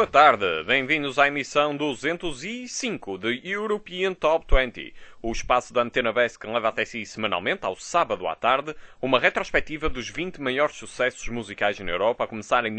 Boa tarde, bem-vindos à emissão 205 de European Top 20, o espaço da Antena Best que leva até si semanalmente, ao sábado à tarde, uma retrospectiva dos 20 maiores sucessos musicais na Europa, a começar em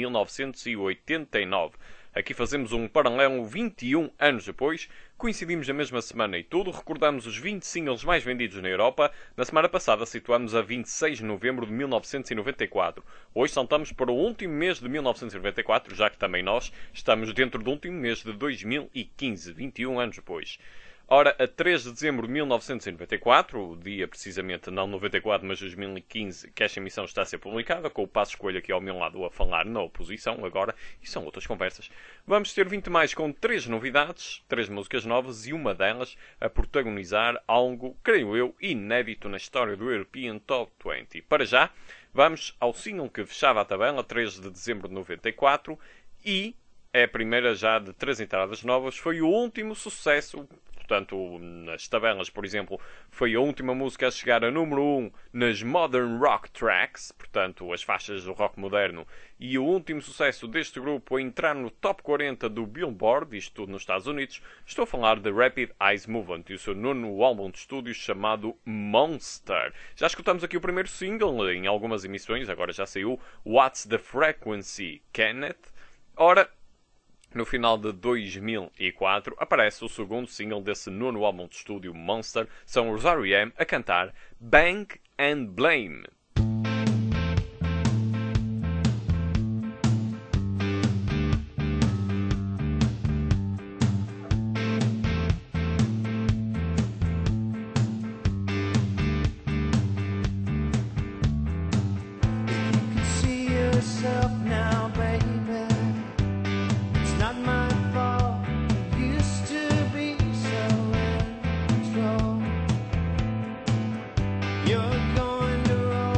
1989. Aqui fazemos um paralelo 21 anos depois, coincidimos na mesma semana e tudo, recordamos os 20 singles mais vendidos na Europa. Na semana passada situamos a 26 de novembro de 1994. Hoje saltamos para o último mês de 1994, já que também nós estamos dentro do último mês de 2015, 21 anos depois. Ora, a 3 de dezembro de 1994, o dia precisamente não 94, mas 2015, que esta emissão está a ser publicada, com o Passo Escolha aqui ao meu lado a falar na oposição agora, e são outras conversas. Vamos ter 20 mais com 3 novidades, 3 músicas novas e uma delas a protagonizar algo, creio eu, inédito na história do European Top 20. Para já, vamos ao single que fechava a tabela, 3 de dezembro de 94, e é a primeira já de 3 entradas novas, foi o último sucesso. Portanto, nas tabelas, por exemplo, foi a última música a chegar a número 1 nas Modern Rock Tracks, portanto, as faixas do rock moderno, e o último sucesso deste grupo a entrar no top 40 do Billboard, isto tudo nos Estados Unidos. Estou a falar de Rapid Eye Movement e o seu nono álbum de estúdio chamado Monster. Já escutamos aqui o primeiro single em algumas emissões, agora já saiu, What's the Frequency, Kenneth? Ora, no final de 2004, aparece o segundo single desse nono álbum de estúdio, Monster. São os R.E.M. a cantar Bang and Blame. You're going to roll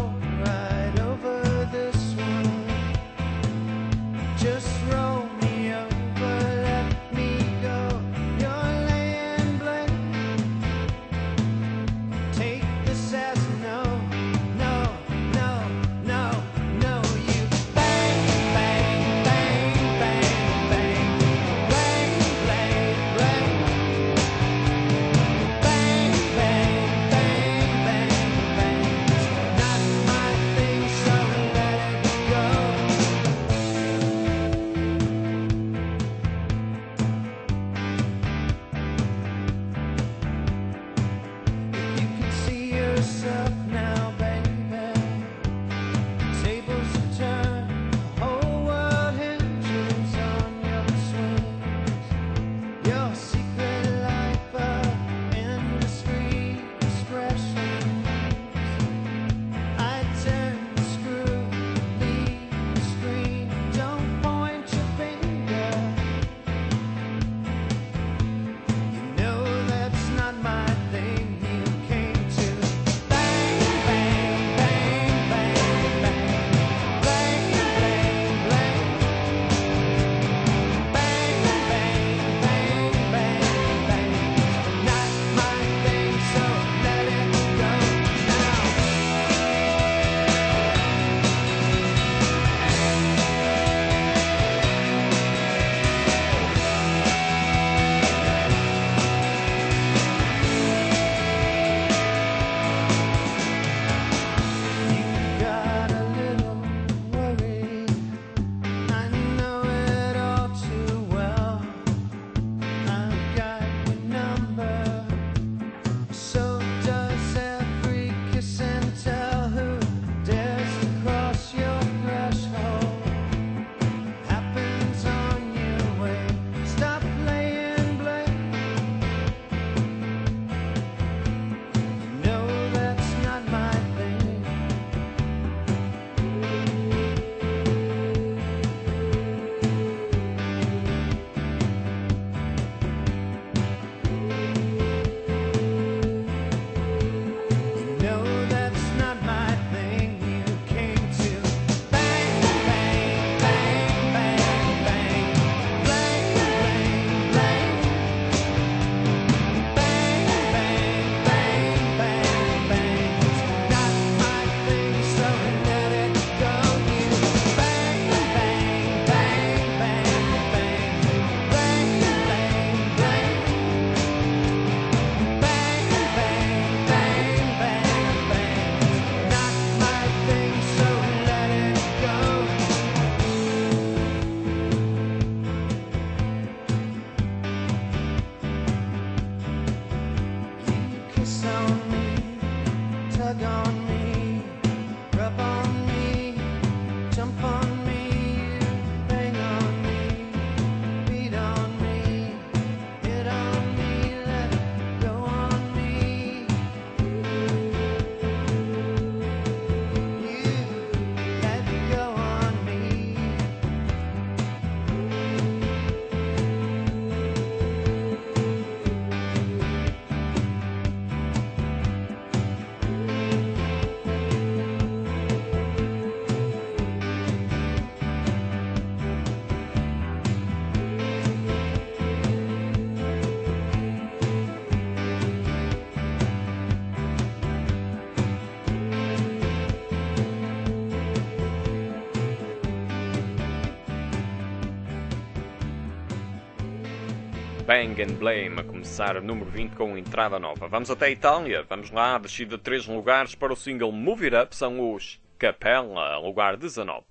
Bang and Blame a começar número 20 com entrada nova. Vamos até a Itália, vamos lá, descida de 3 lugares para o single Move It Up, são os Capella, lugar 19.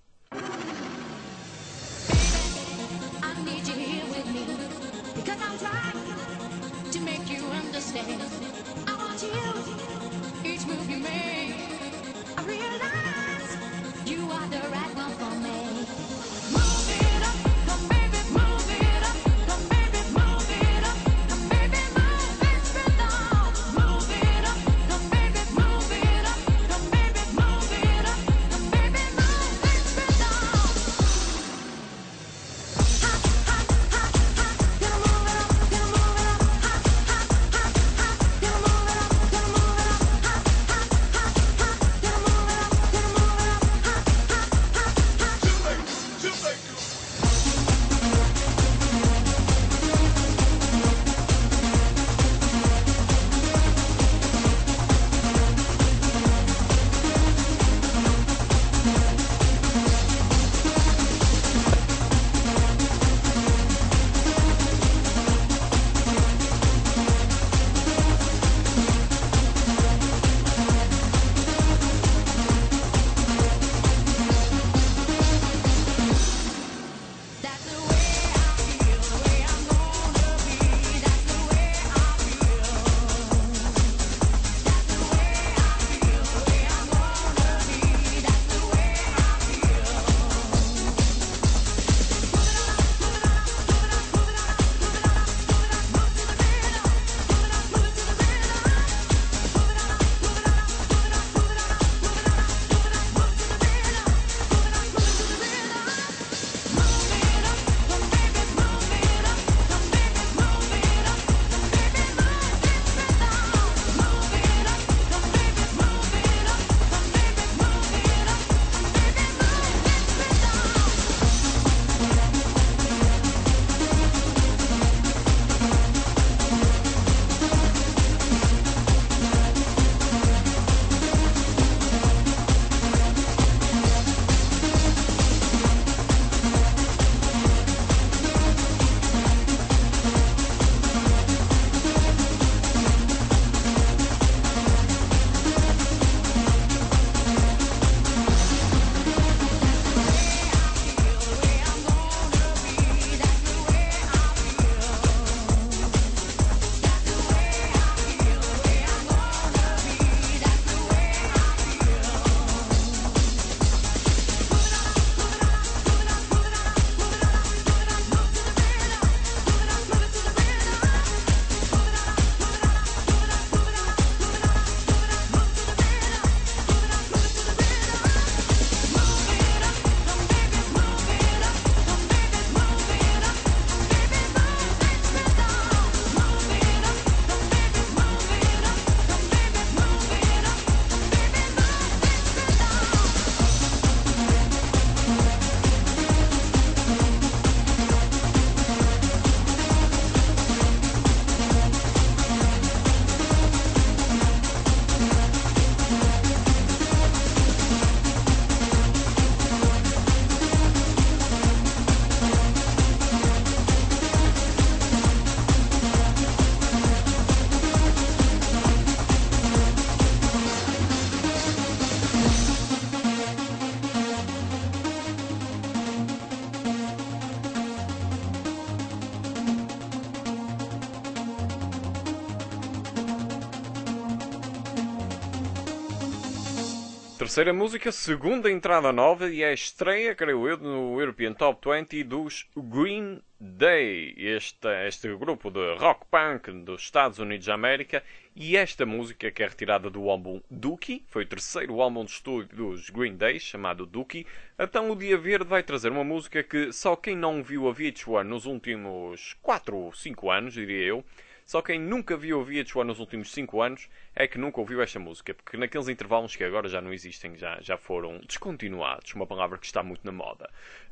Terceira música, segunda entrada nova e é a estreia, creio eu, no European Top 20 dos Green Day, este grupo de rock punk dos Estados Unidos da América, e esta música que é retirada do álbum Dookie, foi o terceiro álbum de estúdio dos Green Day, chamado Dookie. Então o Dia Verde vai trazer uma música que só quem não viu a VH1 nos últimos 4 ou 5 anos, diria eu, só quem nunca viu a VH1 nos últimos 5 anos é que nunca ouviu esta música, porque naqueles intervalos que agora já não existem, já foram descontinuados, uma palavra que está muito na moda,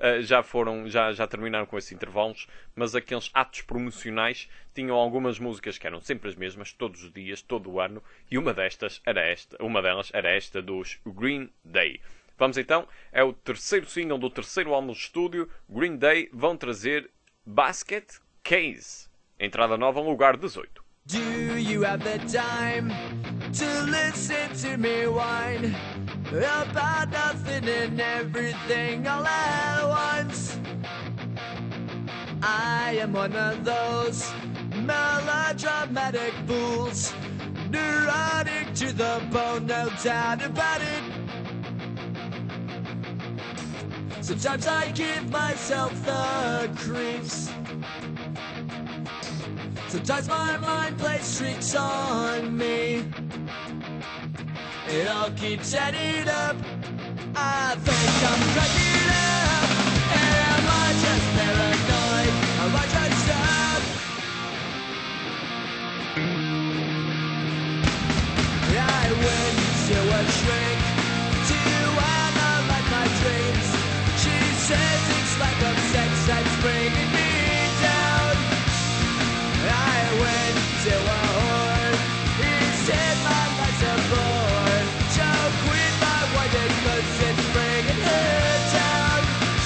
já terminaram com esses intervalos, mas aqueles atos promocionais tinham algumas músicas que eram sempre as mesmas, todos os dias, todo o ano, e uma delas era esta dos Green Day. Vamos então, é o terceiro single do terceiro álbum de estúdio. Green Day vão trazer Basket Case. Entrada nova, lugar 18. Do you have the time to listen to me whine about nothing and everything all at once? I am one of those melodramatic fools, neurotic to the bone, no doubt about it. Sometimes I give myself the creeps. Sometimes my mind plays tricks on me. It all keeps adding up. I think I'm cracking up. Am I just paranoid? Am I just up? I went to a shrink to analyze my dreams. She says it's lack of sex that's bringing me down. I went to a whore. He said my life's a bore. So quit my wife cause it's bringing her down.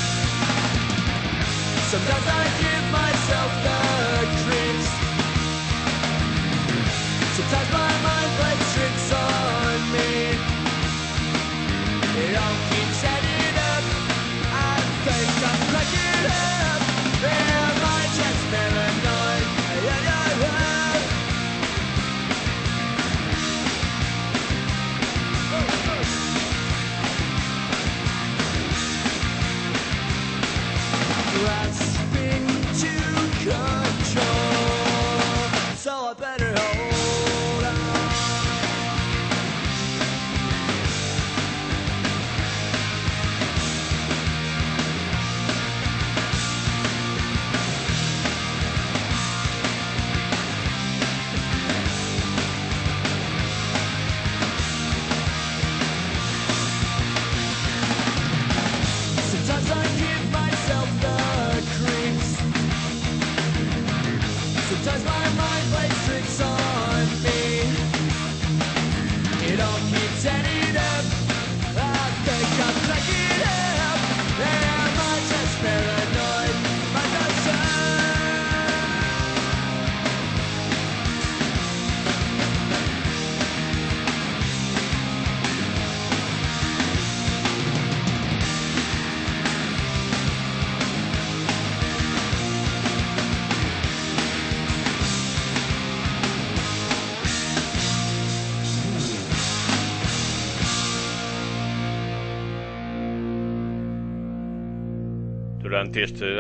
Sometimes I give myself the creeps. Sometimes my mind plays tricks on me. It all keeps adding up. I think I'm cracking up. Am I just paranoid? Grasping to control, so I better hold on. Sometimes I give myself the creeps. Sometimes my mind plays tricks on me. It all keeps adding up. I think I'm cracking up. Am I just paranoid? My concern. Durante este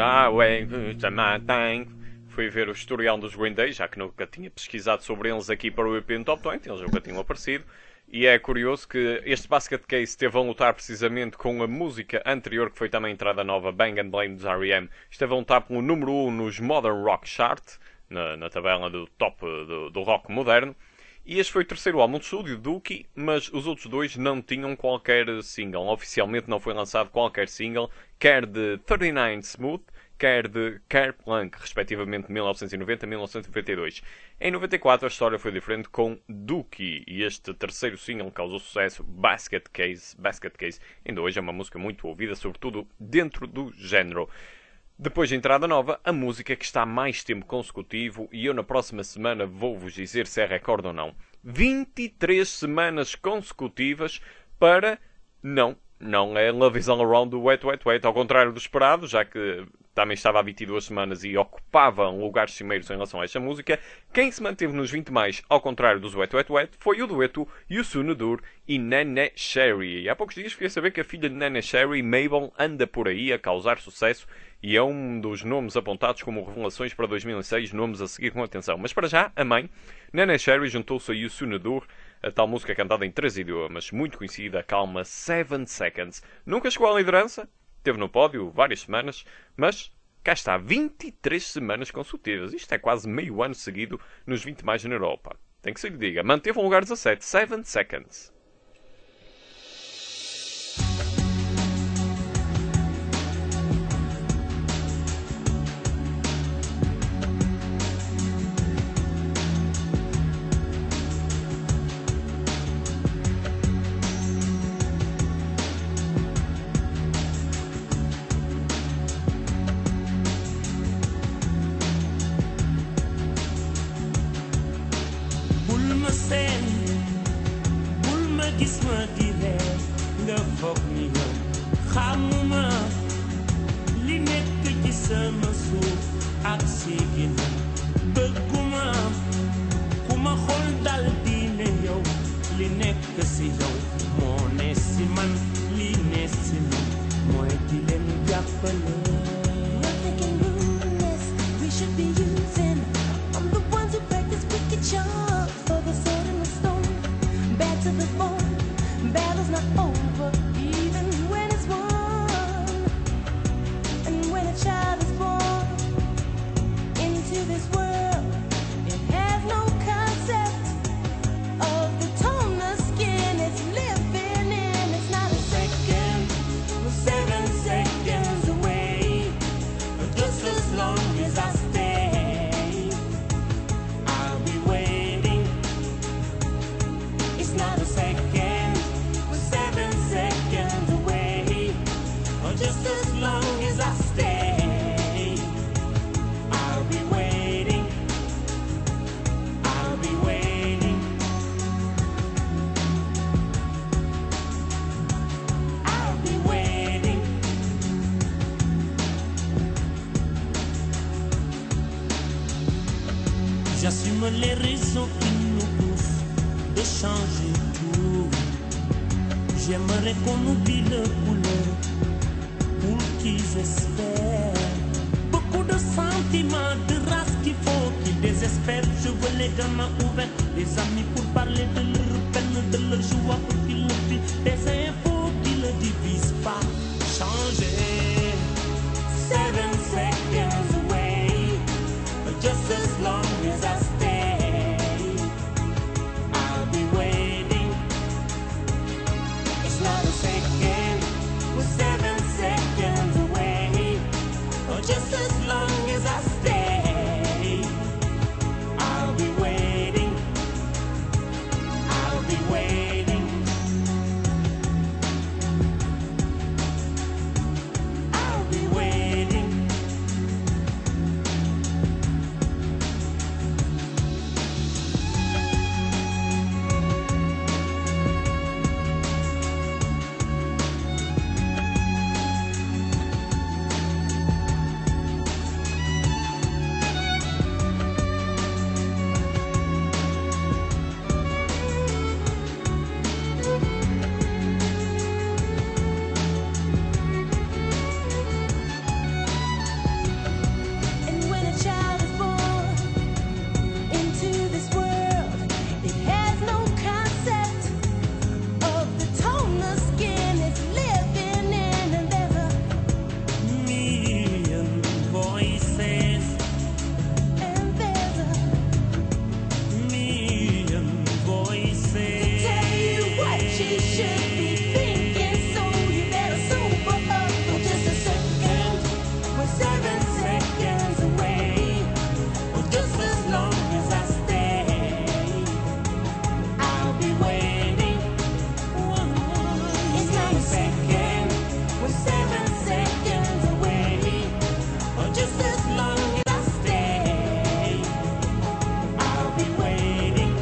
fui ver o historial dos Green Day, já que nunca tinha pesquisado sobre eles aqui para o European Top 20, eles nunca tinham aparecido. E é curioso que este Basket Case esteve a lutar precisamente com a música anterior, que foi também entrada nova, Bang and Blame dos R.E.M. Esteve a lutar pelo número 1 nos Modern Rock Chart, na tabela do top do rock moderno. E este foi o terceiro álbum de estúdio do Dookie, mas os outros dois não tinham qualquer single. Oficialmente não foi lançado qualquer single, quer de 39 Smooth, quer de Kerplunk, respectivamente 1990 e 1992. Em 94 a história foi diferente com Dookie, e este terceiro single causou sucesso, Basket Case. Ainda hoje é uma música muito ouvida, sobretudo dentro do género. Depois de entrada nova, a música que está mais tempo consecutivo, e eu na próxima semana vou-vos dizer se é recorde ou não. 23 semanas consecutivas para... Não é Love Is All Around do Wet Wet Wet, ao contrário do esperado, já que também estava há 22 semanas e ocupava lugares cimeiros em relação a esta música. Quem se manteve nos 20 mais, ao contrário dos Wet Wet Wet, foi o dueto Youssou N'Dour e Nene Cherry. E há poucos dias fiquei a saber que a filha de Nene Cherry, Mabel, anda por aí a causar sucesso e é um dos nomes apontados como revelações para 2006, nomes a seguir com atenção. Mas para já, a mãe, Nene Cherry, juntou-se a Youssou N'Dour, a tal música cantada em 3 idiomas, muito conhecida, calma 7 Seconds. Nunca chegou à liderança, esteve no pódio várias semanas, mas cá está, 23 semanas consecutivas. Isto é quase meio ano seguido nos 20 mais na Europa. Tem que se lhe diga, manteve um lugar 17, 7 Seconds. gis ma di reer nga foog ni yow xamuma li nekk ci sama suuf ak si ginnaaw bëgguma ku ma xool dal di ne yow li nekk si yow moo ne si man li ne si man mooy di leen jàppale. We're thinking ruthless, we should be using. I'm the ones who practice wicked charms for the sword and the stone. Bad to the bone, battle's not over, even when it's won. And when a child is born into this world, it has no concept of the tone the skin it's living in. It's not a second, We're 7 seconds away, but just as long as I stay, I'll be waiting. It's not a second, we're 7 seconds away, or just as long as I stay, I'll be waiting. I'll be waiting. I'll be waiting. J'assume les raisons qui nous poussent de changer tout. J'aimerais qu'on oublie le couleur pour qu'ils espèrent. Beaucoup de sentiments, de race qu'il faut qu'ils désespèrent. Je veux les gamins ouverts, les amis pour parler de leur peine, de leur joie pour qu'ils le vivent. Des infos qui ne divisent pas. Changer. 7 seconds away, but just as long as I stay, I'll be waiting. It's not a second, we're 7 seconds away, or just as long as I stay, I'll be waiting. I'll be waiting. I'll be waiting. and when a child is born into this world, it has no concept of the tone the skin it's living in. And there's a Million voices, and there's a million voices. tell you what you should be thinking, so you better sober up for just a second. We're 7 seconds away, or just as long as I stay, I'll be waiting. It's not a second, We're 7 seconds away, or just as long as I stay, I'll be waiting.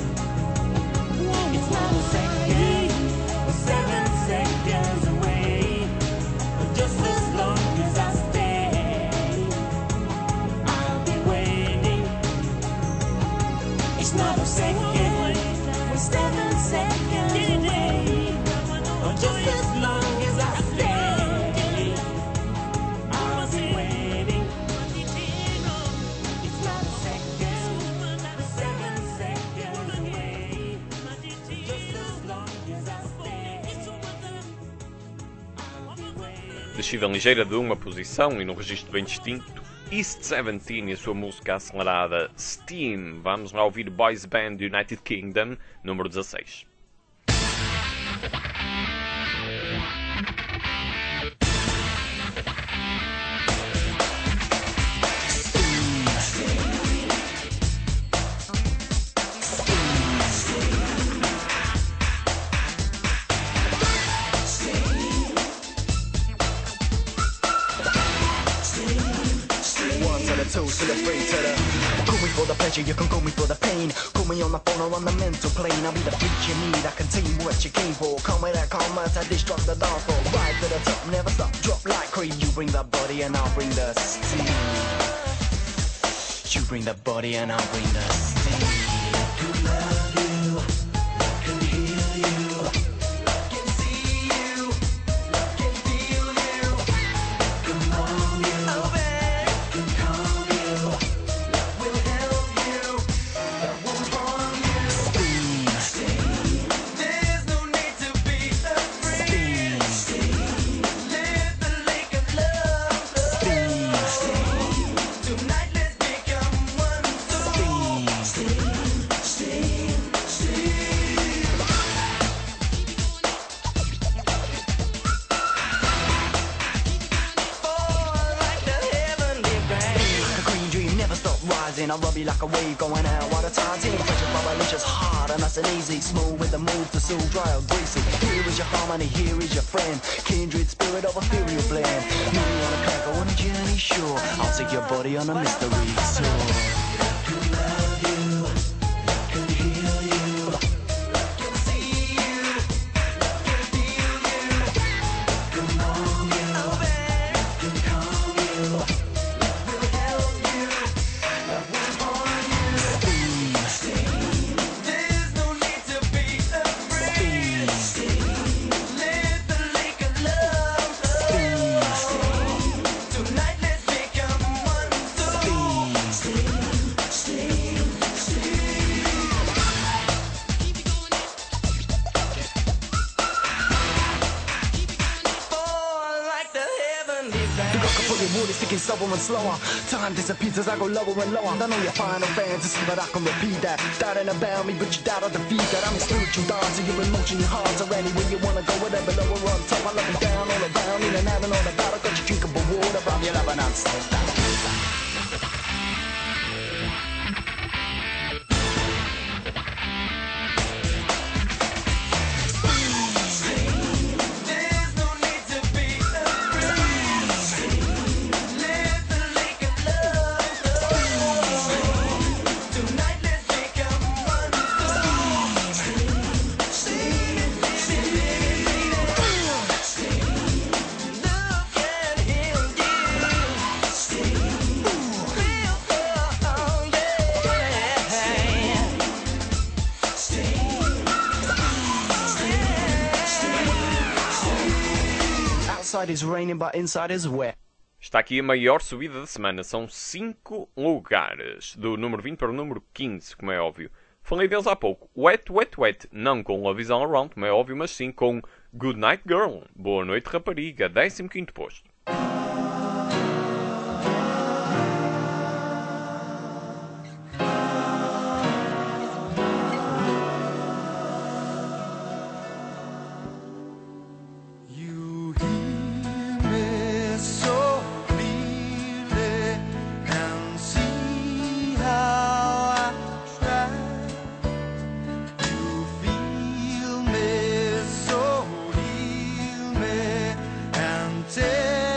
It's not a second, we're 7 seconds away, or just as long as I stay, I'll be waiting. It's not a second, we're 7 seconds away, or just as long as I stay, I'll be waiting. It's not a second, we're 7 seconds away, just as long as I stay, I'll be waiting. Descida ligeira de uma posição e num registro bem distinto, East 17 e a sua música acelerada Steam. Vamos lá ouvir Boys Band United Kingdom, número 16. One to the two to the three to the. for the pleasure, you can call me for the pain. Call me on the phone or on the mental plane. I'll be the freak you need, I contain what you came for. Come with that commerce, I destruct the dance floor. Rise to the top, never stop, drop like cream. You bring the body and I'll bring the steam. You bring the body and I'll bring the steam. To love you, can heal you, can see you, can feel you. Come on, you, can calm you, will help you, won't harm you. Steam, there's no need to be afraid. Live the lake of love. Tonight let's become one. Like the heavenly rain. Like a green dream, never stop rising. I'll rub you like a wave going out while the tide's in. Pressure vibrations hard and nice and easy. Smooth with the move to soul, dry or greasy. Here is your harmony, here is your friend. Kindred spirit of ethereal blend. Meet me on a track, on a journey, sure. I'll take your body on a mystery tour. To love you, can heal you, can see you, can feel you. Come on, you, can calm you, will help you, won't harm you. Steam, there's no need to be afraid. Live the lake of love. Tonight let's become one. Like the heavenly rain. The rock up the wood is ticking slower and slower. Time disappears as I go lower and lower. I know your final fantasy, but I can repeat that. Starting about me, but you doubt I'll defeat that. I'm a spiritual dancer, your emotion, your heart's already where you wanna go, whatever, lower on top. I love you down, all around, in and out and all about. I got you drinkable water from your love and I'm so down. There's no need to be afraid. Live the lake of love. Tonight let's become one. Love can heal you. Outside is raining, but inside is wet. Está aqui a maior subida da semana. São 5 lugares. Do número 20 para o número 15, como é óbvio. Falei deles há pouco. Wet, Wet, Wet. Não com Love Is All Around, como é óbvio, mas sim com Good Night Girl. Boa noite, rapariga. 15º posto. You hear me so clearly and see how I try. You feel me so heal me and tell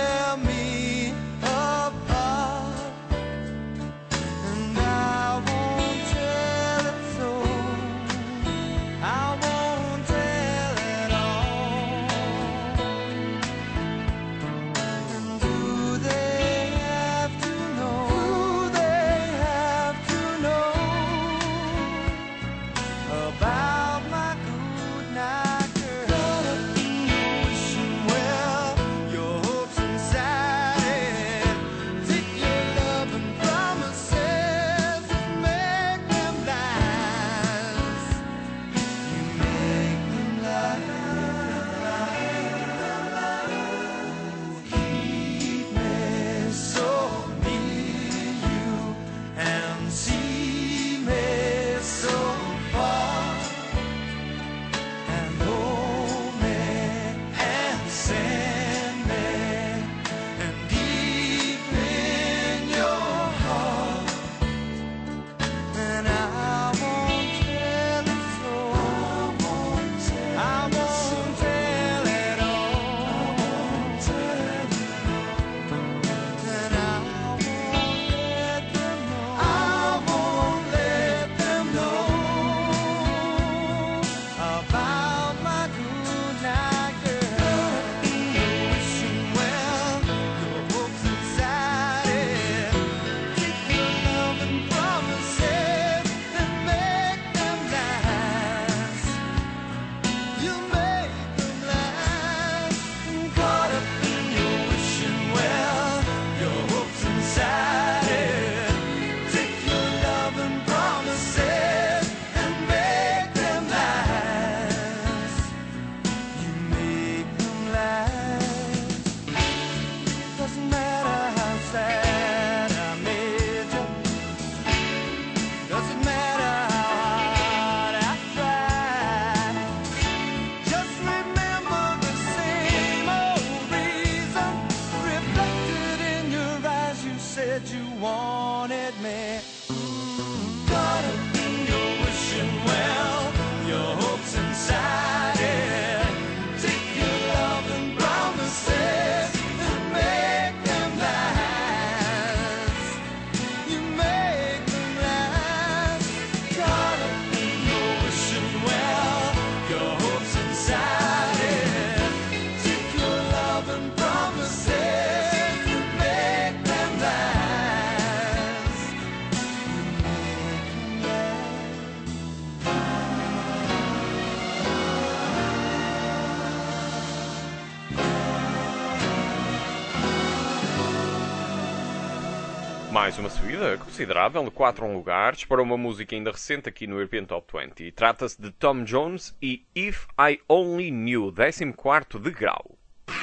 Mais uma subida considerável de 4 lugares para uma música ainda recente aqui no European Top 20. Trata-se de Tom Jones e If I Only Knew, 14º degrau.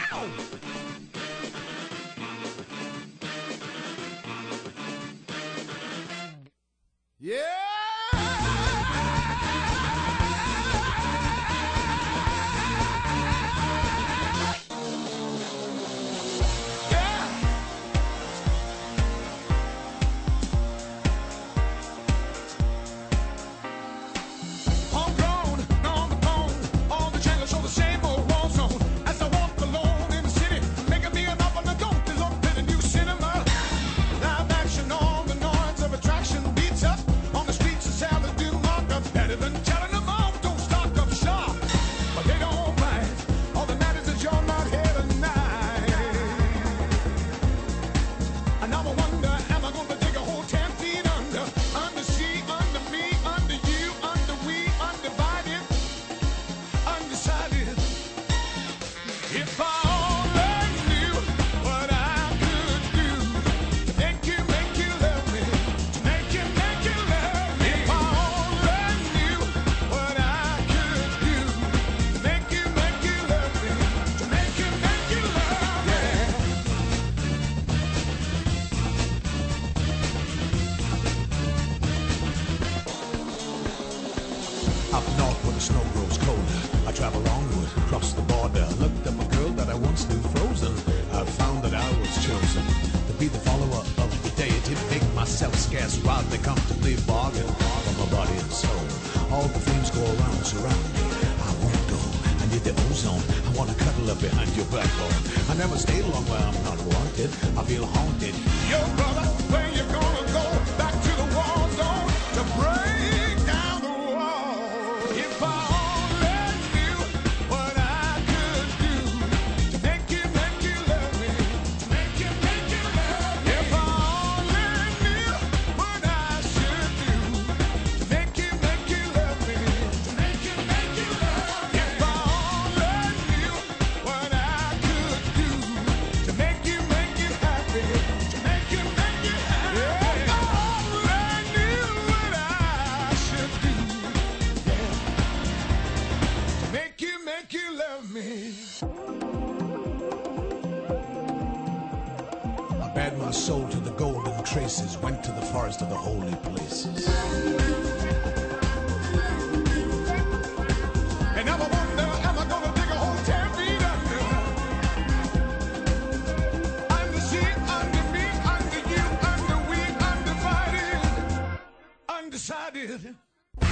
Yeah! Up north where the snow grows colder, I travel onward, across the border. Looked up a girl that I once knew frozen. I found that I was chosen to be the follower of the deity. Make myself scarce while they comfortably bargain for my body and soul. All the flames go around, surround me. I won't go. I need the ozone. I wanna cuddle up behind your backbone. I never stay long where I'm not wanted. I feel haunted. Yo, brother, where you gonna go? Back to the war zone to break down the wall. If I only knew what I could do to make you love me, to make you love me. If I only knew what I should do to make you love me, to make you love me. If I only knew what I could do to make you happy, to make you happy. If I only knew what I should do, yeah, to make you love me. I bared my soul to the golden traces, went to the forest of the holy places. And now I wonder, am I gonna dig a hole 10 feet under? Under she, under me, under you, under we, undivided, undecided.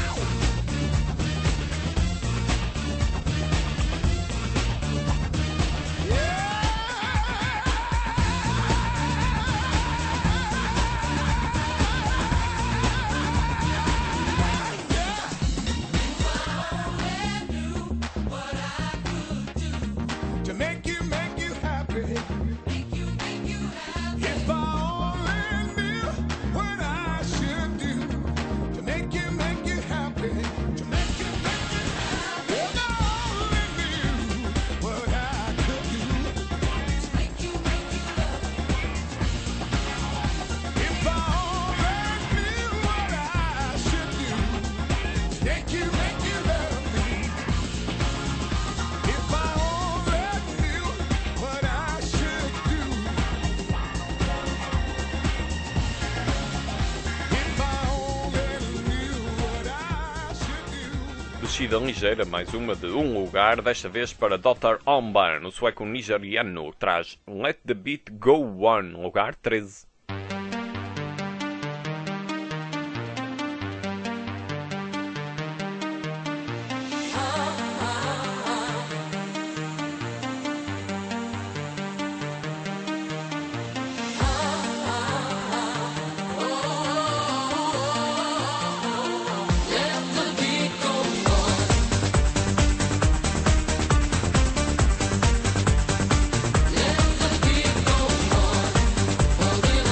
To make you happy. If I only knew what I should do to make you happy. To make you happy. If I only knew what I could do to make you love me. If I only knew what I should do to make you love me. If I only knew what I should do. If I only knew what I should do. Descida ligeira, mais uma de um lugar, desta vez para Dr. Omban, o sueco nigeriano, traz Let the Beat Go On, lugar 13. Let the beat go on.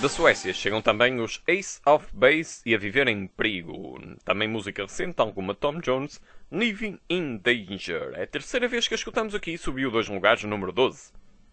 Da Suécia chegam também os Ace of Base e A Viver em Perigo. Também música recente, tal como a Tom Jones, Living in Danger. É a terceira vez que a escutamos aqui e subiu 2 lugares no número 12.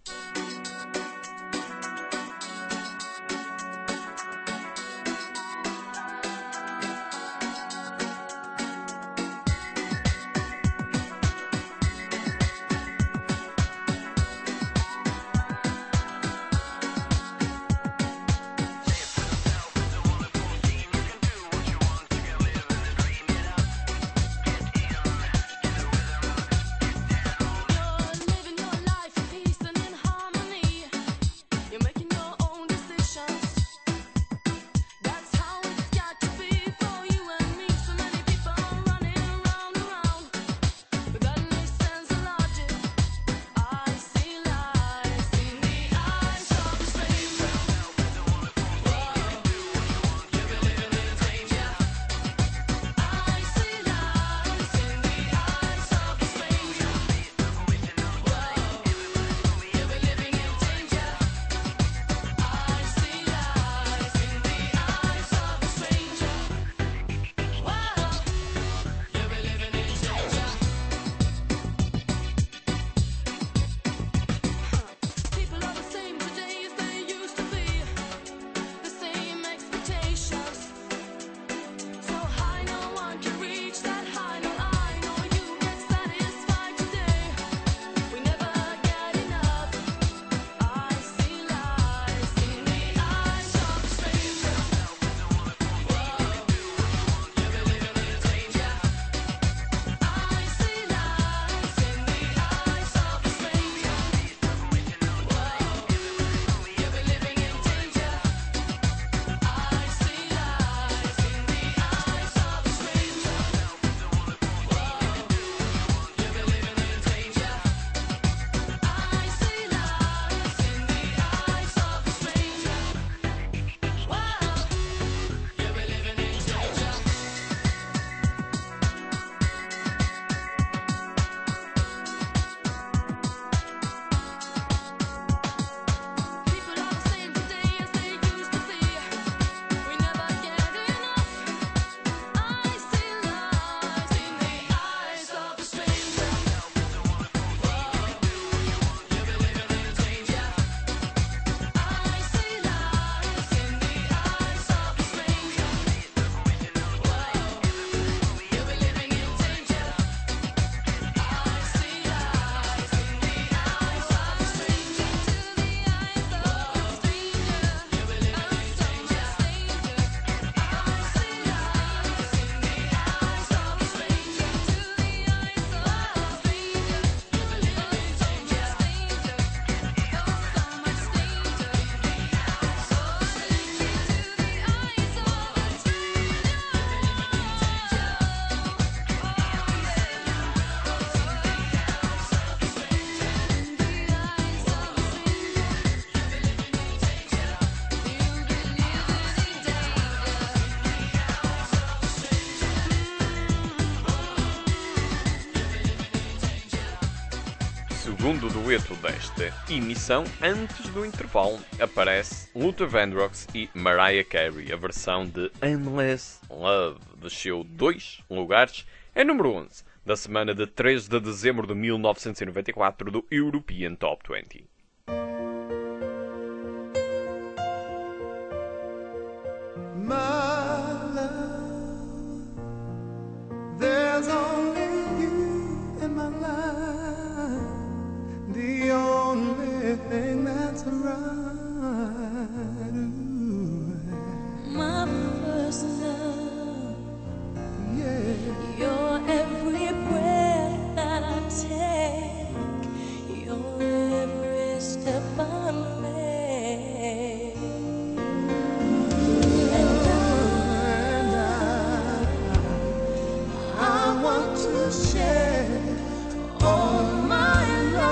Living your life in peace and in harmony. You're making your own decisions. That's how it's got to be for you and me. So many people running around, without any sense of logic. I see lies in the eyes of a stranger. You've been living in danger. I see lies in the eyes of a stranger. You've been living in danger. I see lies in the eyes of a stranger. You've been living in danger. People are the same today as they used to be. The same expectations. So high no one can reach that high. No, I know you get satisfied today. We never get enough. I see lies in the eyes of a stranger. You've been living in danger. I see lies in the eyes of a stranger. You've been living in danger. I see lies in the eyes of a stranger. You've been living in danger. I see lies in the eyes of a stranger. You've been living in danger. People are the same today as they used to be. We never get enough. I see lies in the eyes of a stranger. You've been living in danger. I see lies in the eyes of a stranger. You've been living in danger. I see lies in the eyes of a stranger. To the eyes of a stranger. You've been living in danger. I see lies in the eyes of a stranger. To the eyes of a stranger. You've been living in danger. Oh, so much danger. So to the eyes of a Segundo dueto desta emissão, antes do intervalo, aparece Luther Vandross e Mariah Carey. A versão de Endless Love desceu 2 lugares, é número 11 da semana de 3 de dezembro de 1994 do European Top 20. My love, there's only you in my life, the only thing that's right. my first love. Yeah, Your every breath that I take, your every step I make, and I want to share all my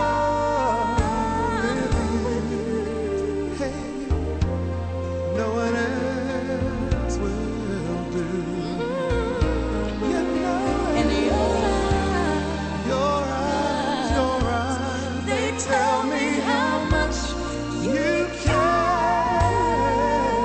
love with you. hey, no one else will do. You know, And your eyes, they tell me how much you care.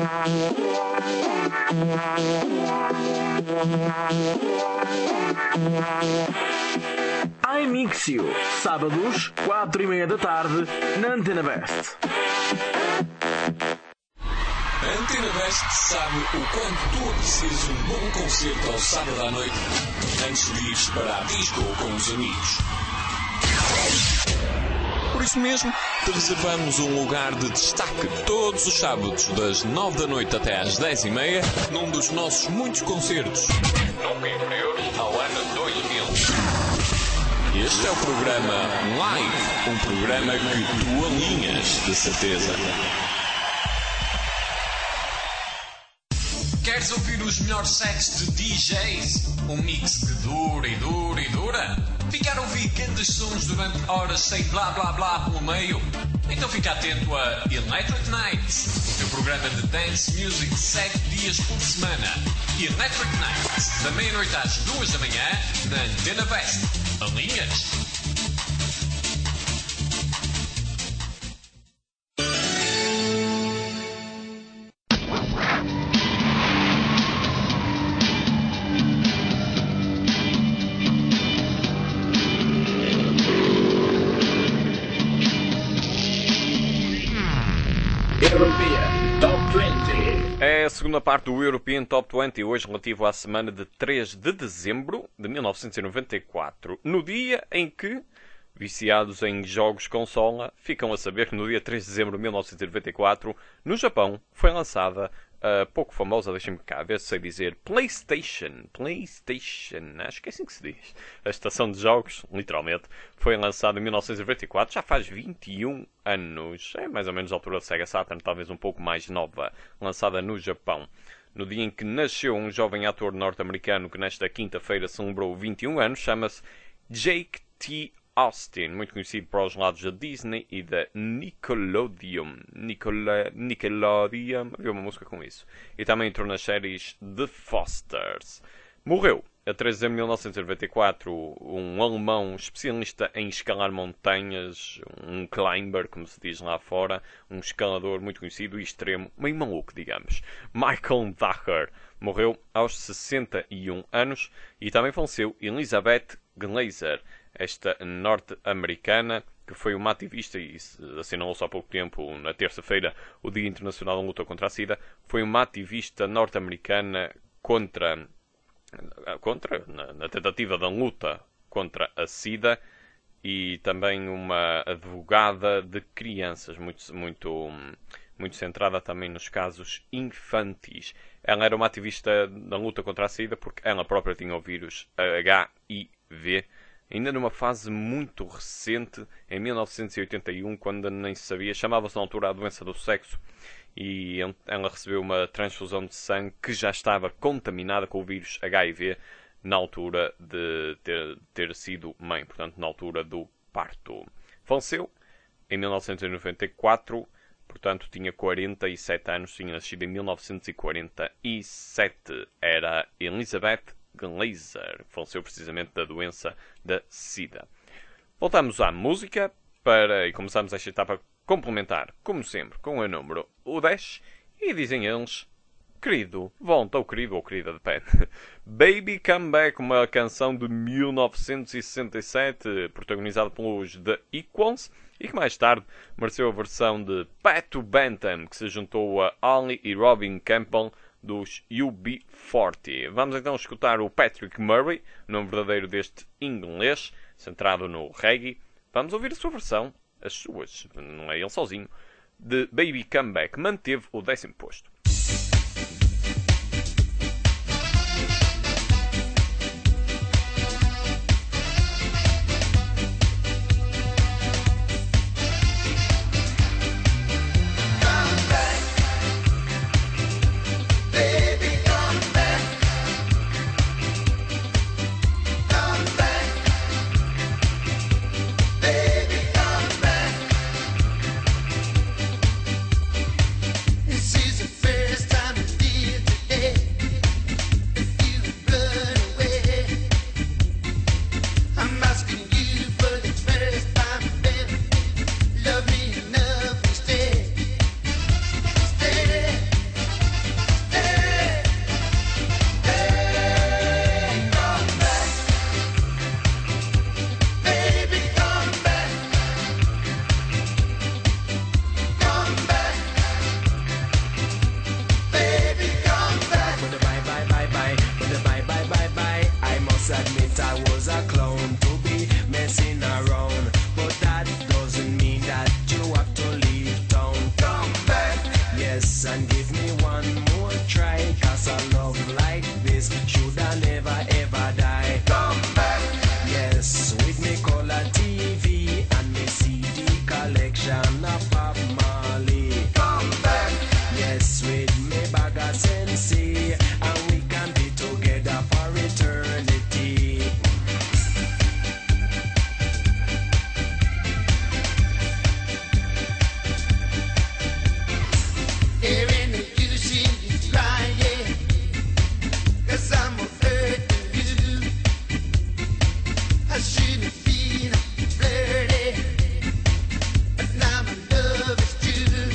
iMixio, sábados, 4:30 da tarde, na Antena Best. A Antena Best sabe o quanto tu aprecias um bom concerto ao sábado à noite antes de ires para a disco com os amigos. Por isso mesmo, te reservamos um lugar de destaque todos os sábados, das 9 da noite até às 10:30, num dos nossos muitos concertos. Nunca inferiores ao ano 2000. Este é o programa Live, um programa que tu alinhas, de certeza. Queres ouvir os melhores sets de DJs? Um mix que dura e dura e dura? Ficar a ouvir grandes sons durante horas sem blá blá blá pelo meio? Então fica atento a Electric Nights, o teu programa de dance music 7 dias por semana. Electric Nights, da meia-noite às 2 da manhã, na Antena Best. Alinhas? É a segunda parte do European Top 20, hoje relativo à semana de 3 de dezembro de 1994, no dia em que, viciados em jogos consola, ficam a saber que no dia 3 de dezembro de 1994, no Japão, foi lançada a pouco famosa, deixem-me cá ver se sei dizer, PlayStation, acho que é assim que se diz. A estação de jogos, literalmente, foi lançada em 1994, já faz 21 anos. É mais ou menos a altura da Sega Saturn, talvez um pouco mais nova, lançada no Japão. No dia em que nasceu um jovem ator norte-americano que nesta quinta-feira celebrou 21 anos, chama-se Jake T. Austin, muito conhecido para os lados da Disney e da Nickelodeon. Nickelodeon, havia uma música com isso. E também entrou nas séries The Fosters. Morreu a 3 de dezembro de 1994, um alemão especialista em escalar montanhas, um climber, como se diz lá fora, um escalador muito conhecido e extremo, meio maluco, digamos. Michael Dacher morreu aos 61 anos e também faleceu Elizabeth Glaser, esta norte-americana, que foi uma ativista e assinalou-se há pouco tempo, na terça-feira, o Dia Internacional da Luta contra a SIDA, foi uma ativista norte-americana na tentativa da luta contra a SIDA e também uma advogada de crianças, muito centrada também nos casos infantis. Ela era uma ativista na luta contra a SIDA porque ela própria tinha o vírus HIV, ainda numa fase muito recente, em 1981, quando nem se sabia, chamava-se na altura a doença do sexo, e ela recebeu uma transfusão de sangue que já estava contaminada com o vírus HIV na altura de ter sido mãe, portanto na altura do parto. Faleceu em 1994, portanto tinha 47 anos, tinha nascido em 1947, era Elizabeth Glaser, faleceu precisamente da doença da SIDA. Voltamos à música e começamos esta etapa complementar, como sempre, com o número 10 e dizem eles, querido, volta ou querido ou querida, depende. Baby Come Back, uma canção de 1967, protagonizada pelos The Equals e que mais tarde mereceu a versão de Pat Bantam, que se juntou a Ollie e Robin Campbell dos UB40. Vamos então escutar o Patrick Murray, nome verdadeiro deste inglês, centrado no reggae. Vamos ouvir a sua versão, as suas, não é ele sozinho, de Baby Come Back. Manteve o 10º posto. It's easy. was a clown to be messing around. But that doesn't mean that you have to leave town. Come back, yes, and give me one more try. Cause a love like this should I never ever die. Come back, yes, with me color TV and me CD collection of Bob Marley. Come back, yes, with me bag of Sensei, and we can be together for eternity. Here in the use is crying, 'cause I'm afraid of you. I shouldn't feel flirty, but now my love is true.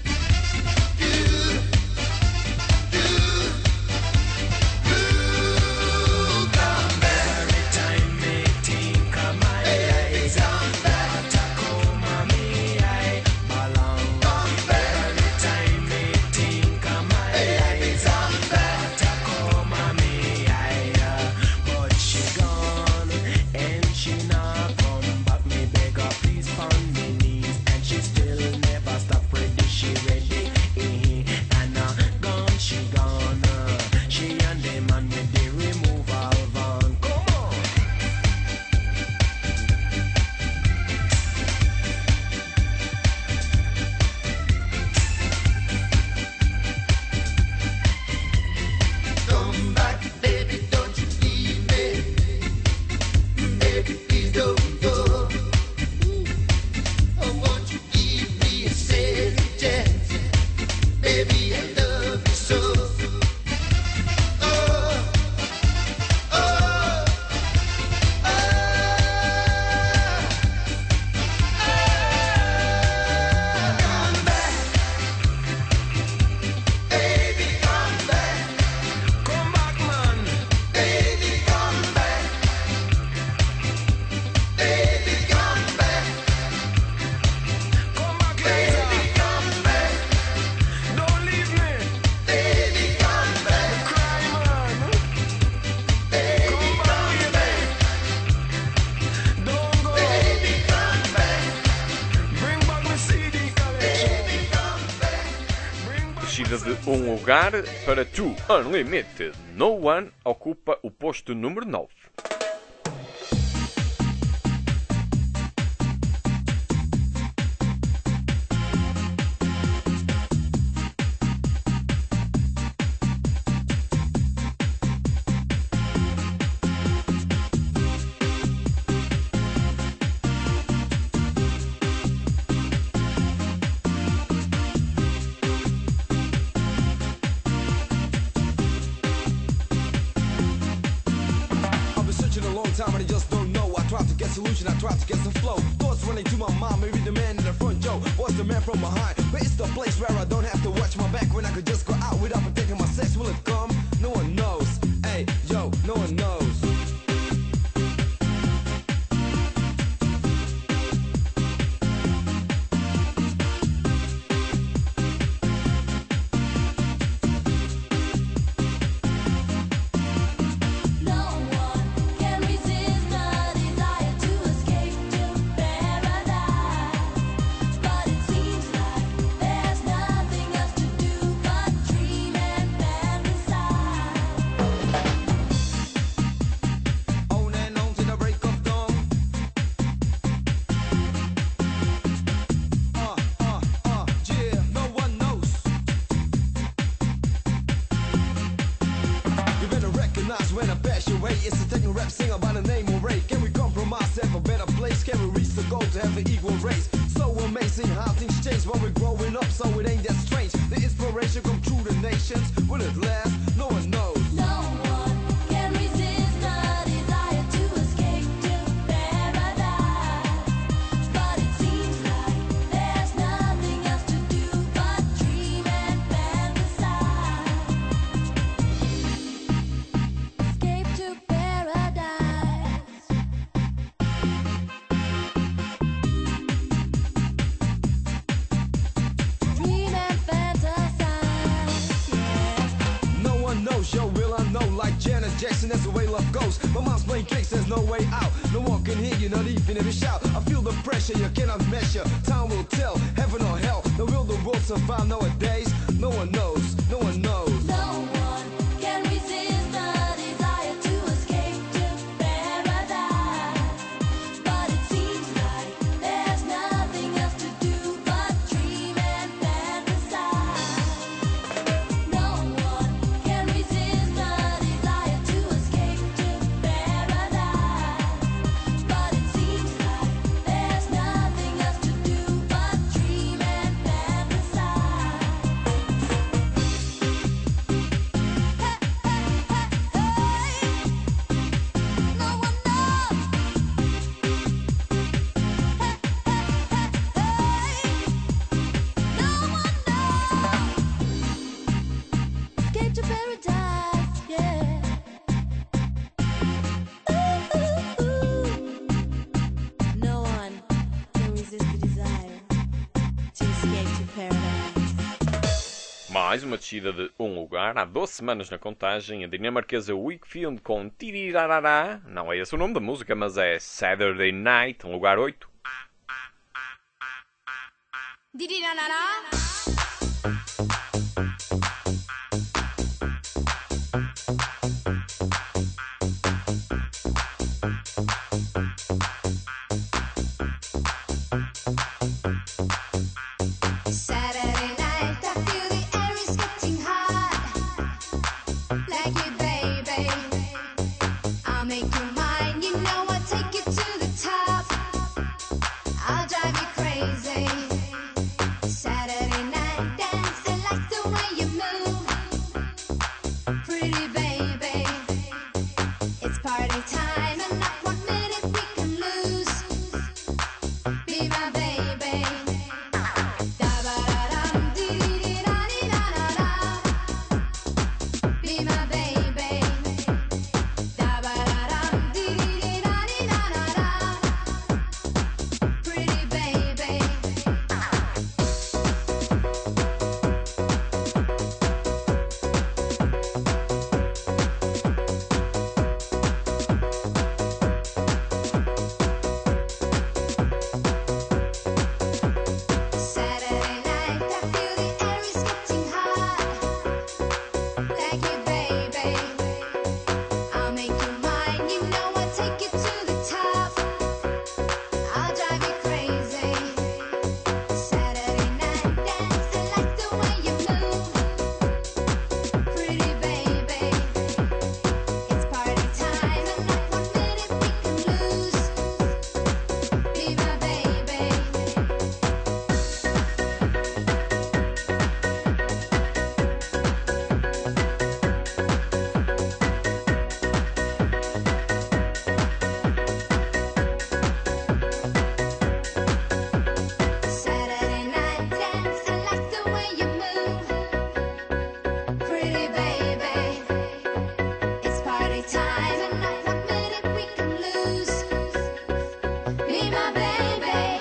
Come back. Every time me think of my eyes, Takoma me I belong. Every time me think of my eyes, Takoma me I. But she gone and she not come back. Me beg her please on me knees, and she still never stop ready. She ready, and gone she gone. She and the man with the removal van. Come on. Come back, baby, don't you leave me. Baby, please don't go. I want you to give me a second chance. Baby, I love you so. Oh, oh, come back. Baby, come back. Come back, man. Baby, come back. Baby, come back. Come back, Baby, later. come back. Don't leave me. Baby, come back. Cry, man. Baby, Come come back, back. baby. Don't go. Baby, come back. Bring back my CD collection. Baby, come back. Bring back Descida de um lugar para Two Unlimited. No One ocupa o posto número 9. I've been searching a long time and I just don't know. I tried to get solution, I tried to get some flow. Thoughts running to my mind, maybe the man in the front, Joe was the man from behind. But it's the place where I don't have to watch my back, when I could just go out without protecting my sex. Will it come? No one knows. Hey, yo, no one knows. No one can resist the desire to escape to paradise. But it seems like there's nothing else to do but dream and fantasize. On and on to the break of dawn. Yeah, no one knows. You better recognize when I pass your way. It's a techno rap singer by the name of Ray. Can we compromise, have a better place? Can we reach the goal to have an equal race? So amazing how things change when we're growing up, so it ain't that strange. The inspiration come through the nations. Will it last? No one knows. No one can resist the desire to escape to paradise. But it seems like there's nothing else to do but dream and fantasize. Escape to paradise. in every shout. I feel the pressure you cannot measure. Time will tell, heaven or hell. Now will the world survive nowadays? No one knows, no one knows. No one can resist the desire to escape to paradise. But it seems like there's nothing else to do but dream and fantasize. No one can resist the desire to escape to paradise. But it seems like there's nothing else to do but dream and fantasize. Escape to paradise, yeah. No one can resist the desire to escape to paradise. Mais uma descida de um lugar. Há 12 semanas na contagem. A dinamarquesa Wakefield com Tirirarará. Não é esse o nome da música, mas é Saturday Night, um lugar 8. Saturday night, I feel the air is getting hot. Like you, baby. I'll make you mine. You know I'll take you to the top. I'll drive you crazy. Saturday night dance, I like the way you move. Pretty baby. It's party time and not 1 minute we can lose. Be my baby. Da-ba-da-dum, dee-dee-dee-da-dee-da-da-da. Be my baby. Da-ba-da-dum, dee-dee-dee-da-dee-da-da-da. Pretty baby. Saturday night, I feel the air is getting hot. Like you, baby. I'll make you mine. You know I'll take you to the top. I'll drive you crazy. Saturday night dance, I like the way you move. Pretty baby. It's party time and not 1 minute we can lose. Be my baby. Saturday night dance, I like the way you move. Pretty baby. It's party time and not 1 minute we can lose. Be my baby.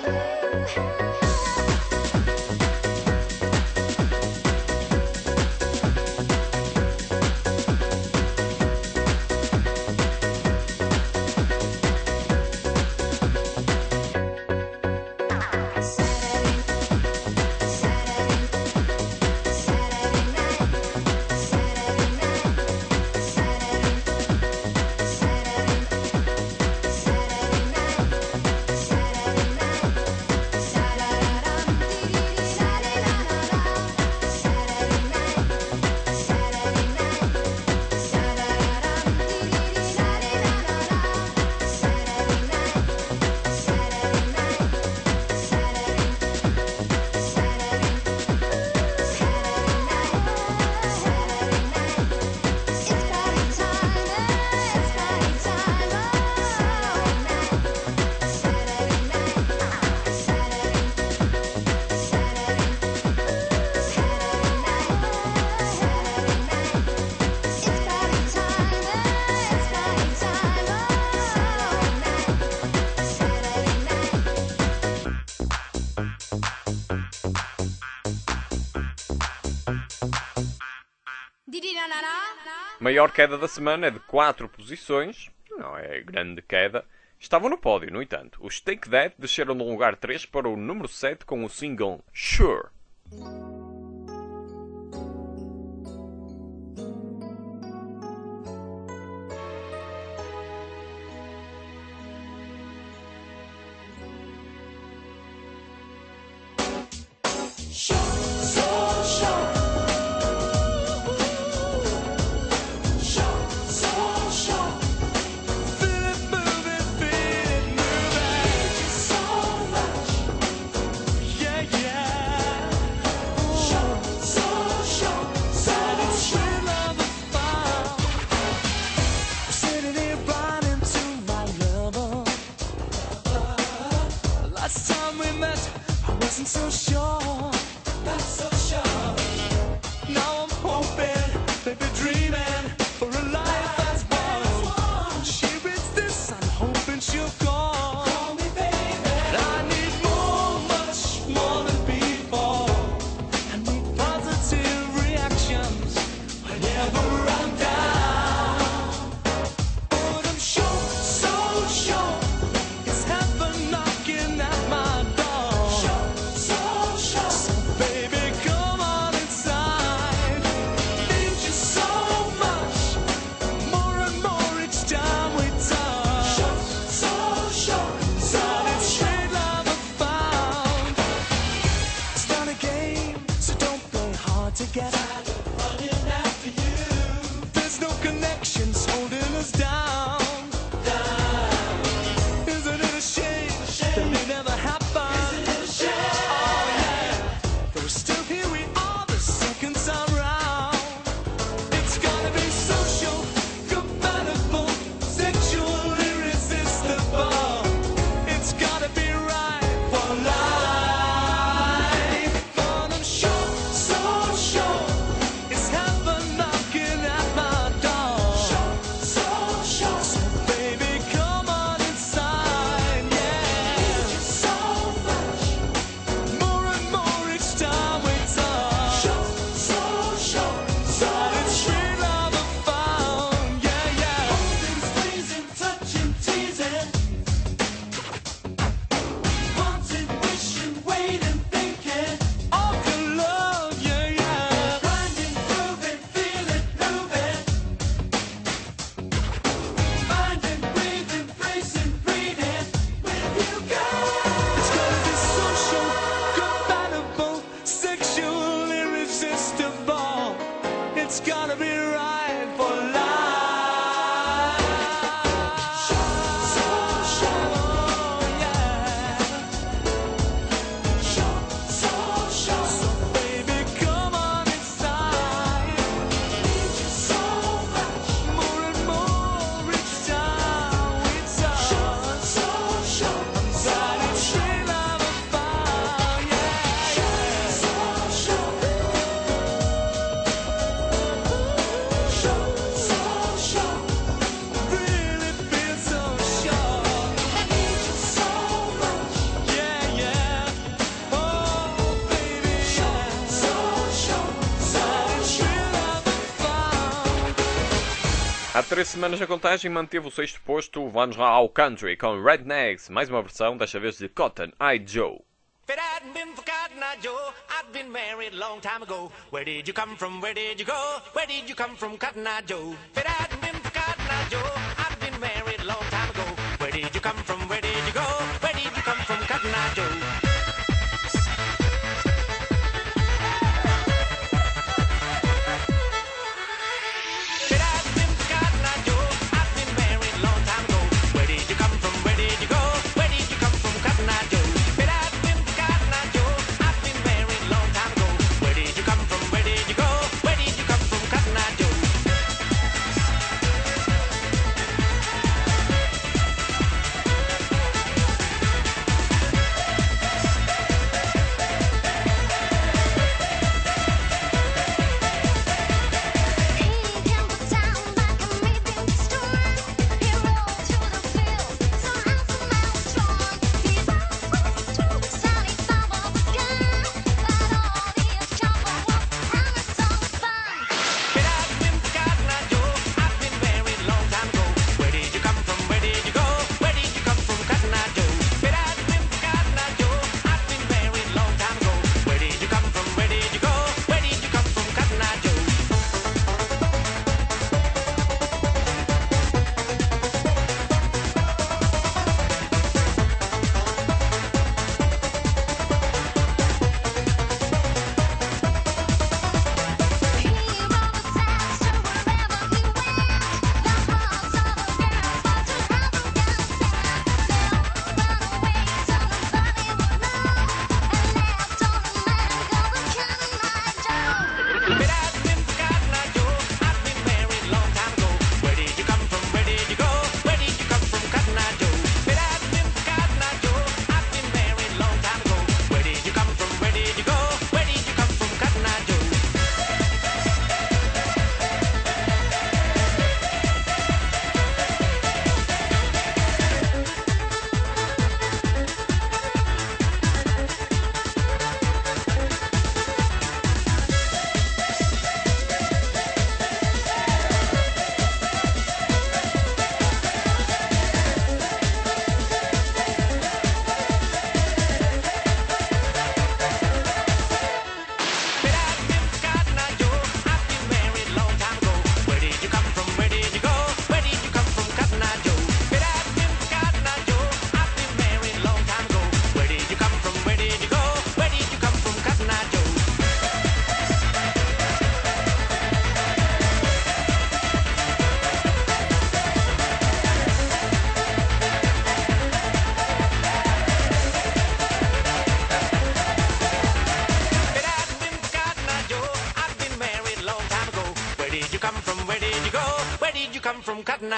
Maior queda da semana é de 4 posições. Não é grande queda. Estavam no pódio, no entanto. Os Take That desceram do lugar 3 para o número 7 com o single Sure. Há 3 semanas a contagem manteve o 6º posto. Vamos lá ao country com Rednecks, mais uma versão, desta vez de Cotton Eye Joe. If it hadn't been for Cotton Eye Joe, I'd been married a long time ago. Where did you come from? Where did you go? Where did you come from, Cotton Eye Joe? If it hadn't been for Cotton Eye Joe, I'd been married a long time ago. Where did you come from? Where did you go? Where did you come from, Cotton Eye Joe?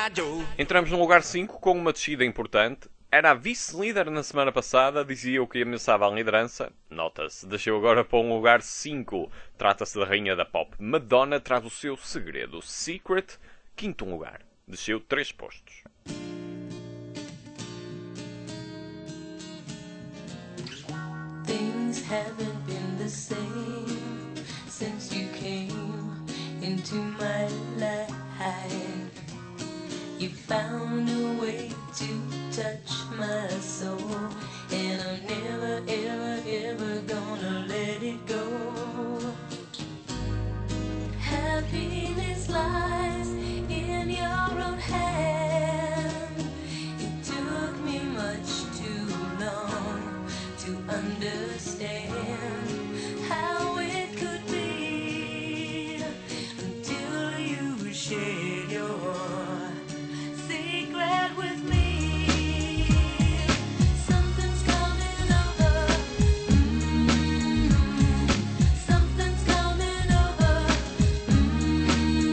Eye Joe. Entramos no lugar 5 com uma descida importante. Era a vice-líder na semana passada, dizia o que ameaçava a liderança. Nota-se, desceu agora para um lugar 5. Trata-se da rainha da pop. Madonna traz o seu segredo. Secret, quinto lugar. Desceu 3 postos. Things haven't been the same since you came into my life. You found a way to touch my soul, and I'm never, ever, ever gonna let it go. Happiness lies in your own hand. It took me much too long to understand how it could be until you shared your secret with me. Something's coming over. Something's coming over.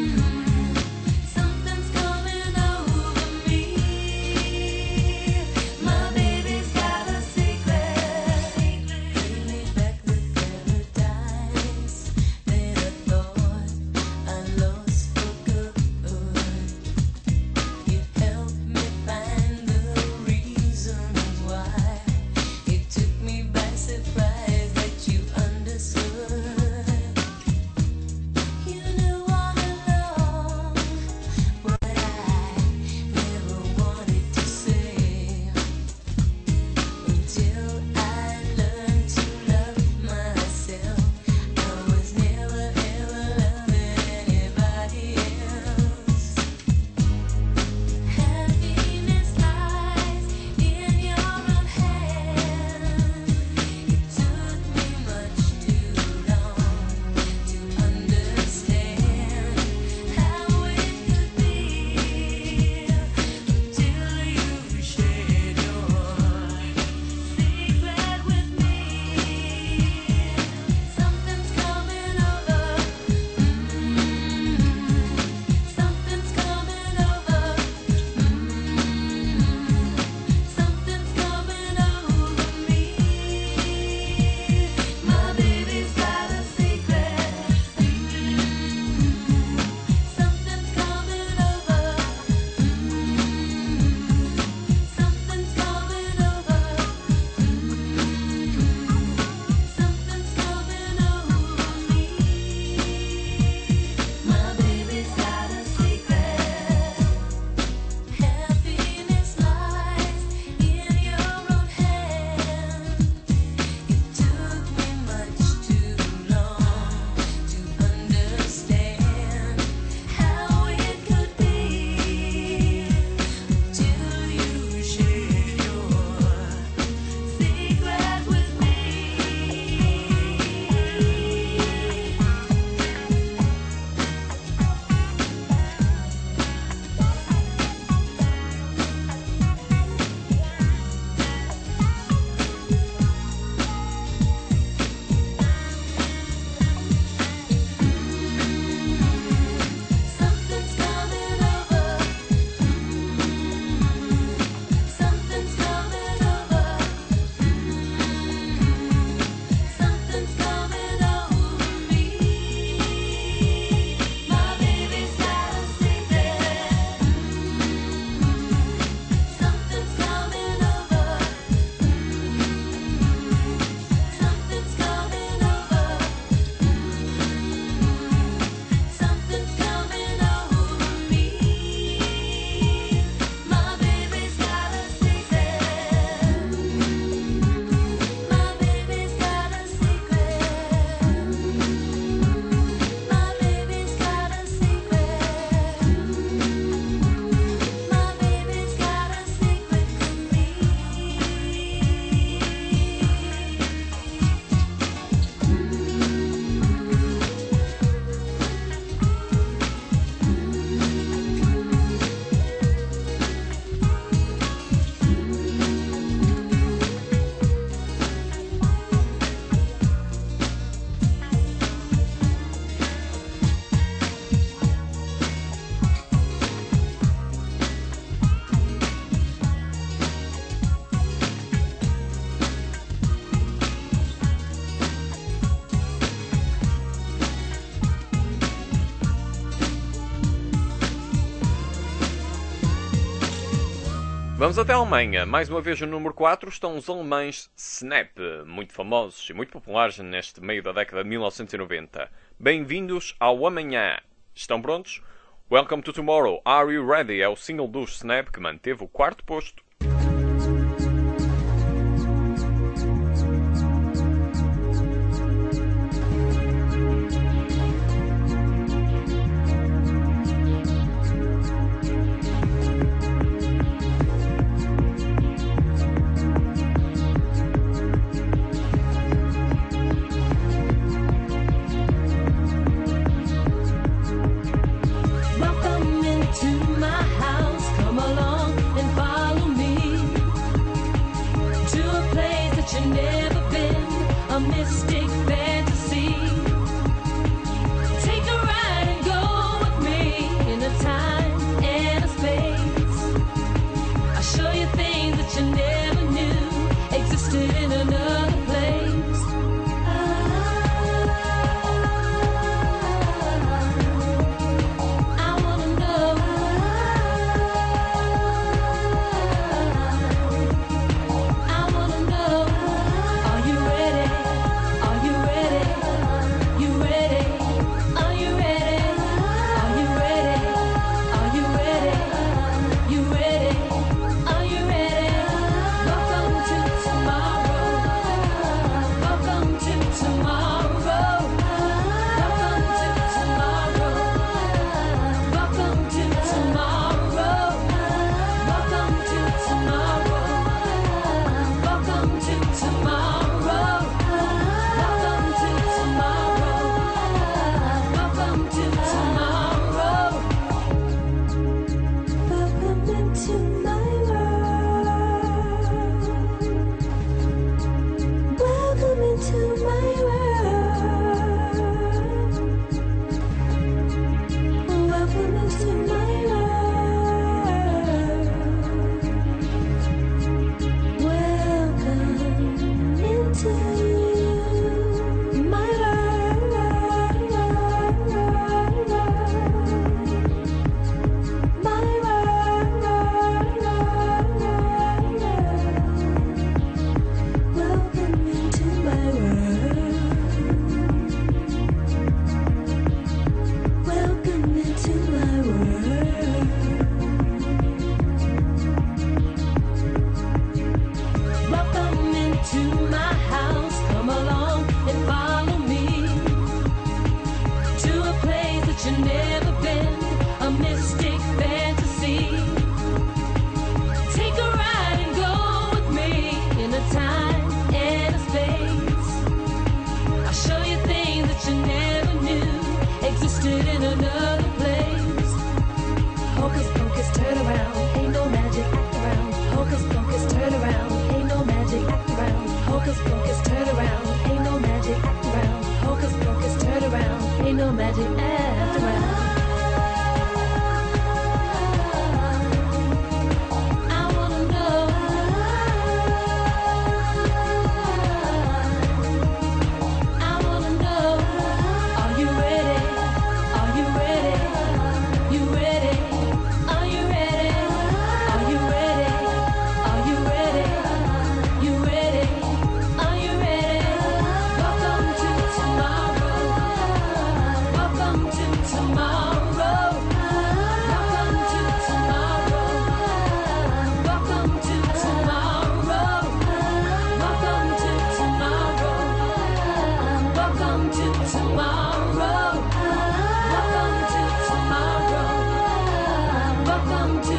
Vamos até a Alemanha. Mais uma vez no número 4 estão os alemães Snap, muito famosos e muito populares neste meio da década de 1990. Bem-vindos ao Amanhã. Estão prontos? Welcome to Tomorrow, Are You Ready? É o single dos Snap que manteve o quarto posto. Welcome into my house. Come along and follow me to a place that you've never been, a mystic fantasy. Take a ride and go with me in a time and a space. I'll show you things that you never knew existed in another place. I wanna know. I wanna know. Are you ready? Are you ready? You ready? Are you ready? Are you ready? Are you ready? You ready? Are you ready? Welcome to tomorrow. Welcome to tomorrow. Welcome to tomorrow. Welcome to tomorrow. Welcome to tomorrow. Welcome to tomorrow. Welcome to tomorrow. Welcome to tomorrow. Welcome into my world. Welcome into my world. Welcome into my world. Welcome into my Welcome into my world. Welcome into my world. Welcome into my house. Come along and follow me to a place that you've never been, a mystic fantasy. Take a ride and go with me in a time and a space. I'll show you things that you never knew existed in another place. Hocus pocus, turn around, ain't no magic, act around. Hocus pocus, turn around, ain't no magic, act around. Hocus pocus, turn around, ain't no magic, act around. Hocus pocus, turn around, ain't no magic, act around. I wanna know. I wanna know. Are you ready? Are you ready? You ready? Are you ready? Are you ready? Are you ready? You ready? Are you ready? Welcome to tomorrow. Welcome to tomorrow. Welcome to tomorrow. Welcome to tomorrow. Welcome to tomorrow. Welcome to tomorrow. Welcome to tomorrow. Welcome to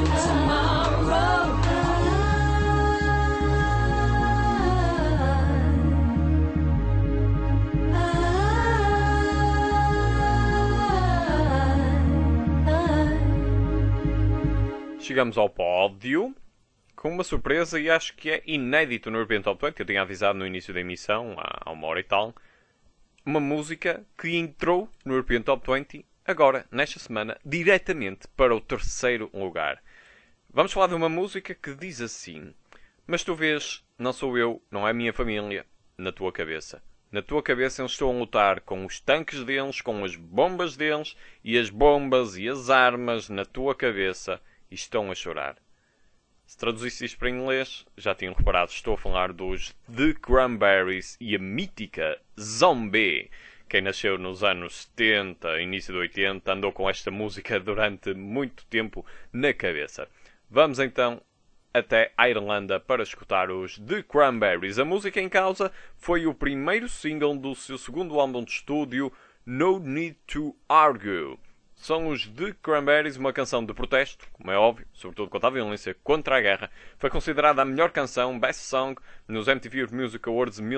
Chegamos ao pódio com uma surpresa e acho que é inédito no European Top 20. Eu tinha avisado no início da emissão, há uma hora e tal, uma música que entrou no European Top 20 agora, nesta semana, diretamente para o terceiro lugar. Vamos falar de uma música que diz assim: mas tu vês, não sou eu, não é a minha família, na tua cabeça. Na tua cabeça eles estão a lutar com os tanques deles, com as bombas deles, e as bombas e as armas na tua cabeça, e estão a chorar. Se traduzisse isto para inglês, já tinham reparado, estou a falar dos The Cranberries e a mítica Zombie. Quem nasceu nos anos 70, início de 80, andou com esta música durante muito tempo na cabeça. Vamos então até a Irlanda para escutar os The Cranberries. A música em causa foi o primeiro single do seu segundo álbum de estúdio, No Need to Argue. São os The Cranberries, uma canção de protesto, como é óbvio, sobretudo contra a violência contra a guerra. Foi considerada a melhor canção, Best Song, nos MTV Music Awards de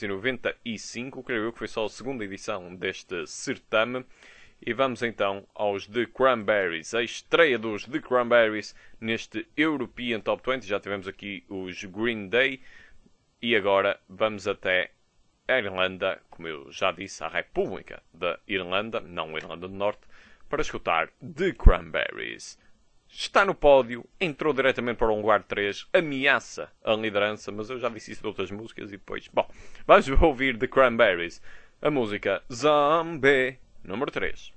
1995, creio eu que foi só a segunda edição deste certame. E vamos então aos The Cranberries, a estreia dos The Cranberries neste European Top 20. Já tivemos aqui os Green Day e agora vamos até a Irlanda, como eu já disse, a República da Irlanda, não a Irlanda do Norte, para escutar The Cranberries. Está no pódio, entrou diretamente para o lugar 3, ameaça a liderança, mas eu já disse isso de outras músicas e depois... Bom, vamos ouvir The Cranberries, a música Zombie, número 3.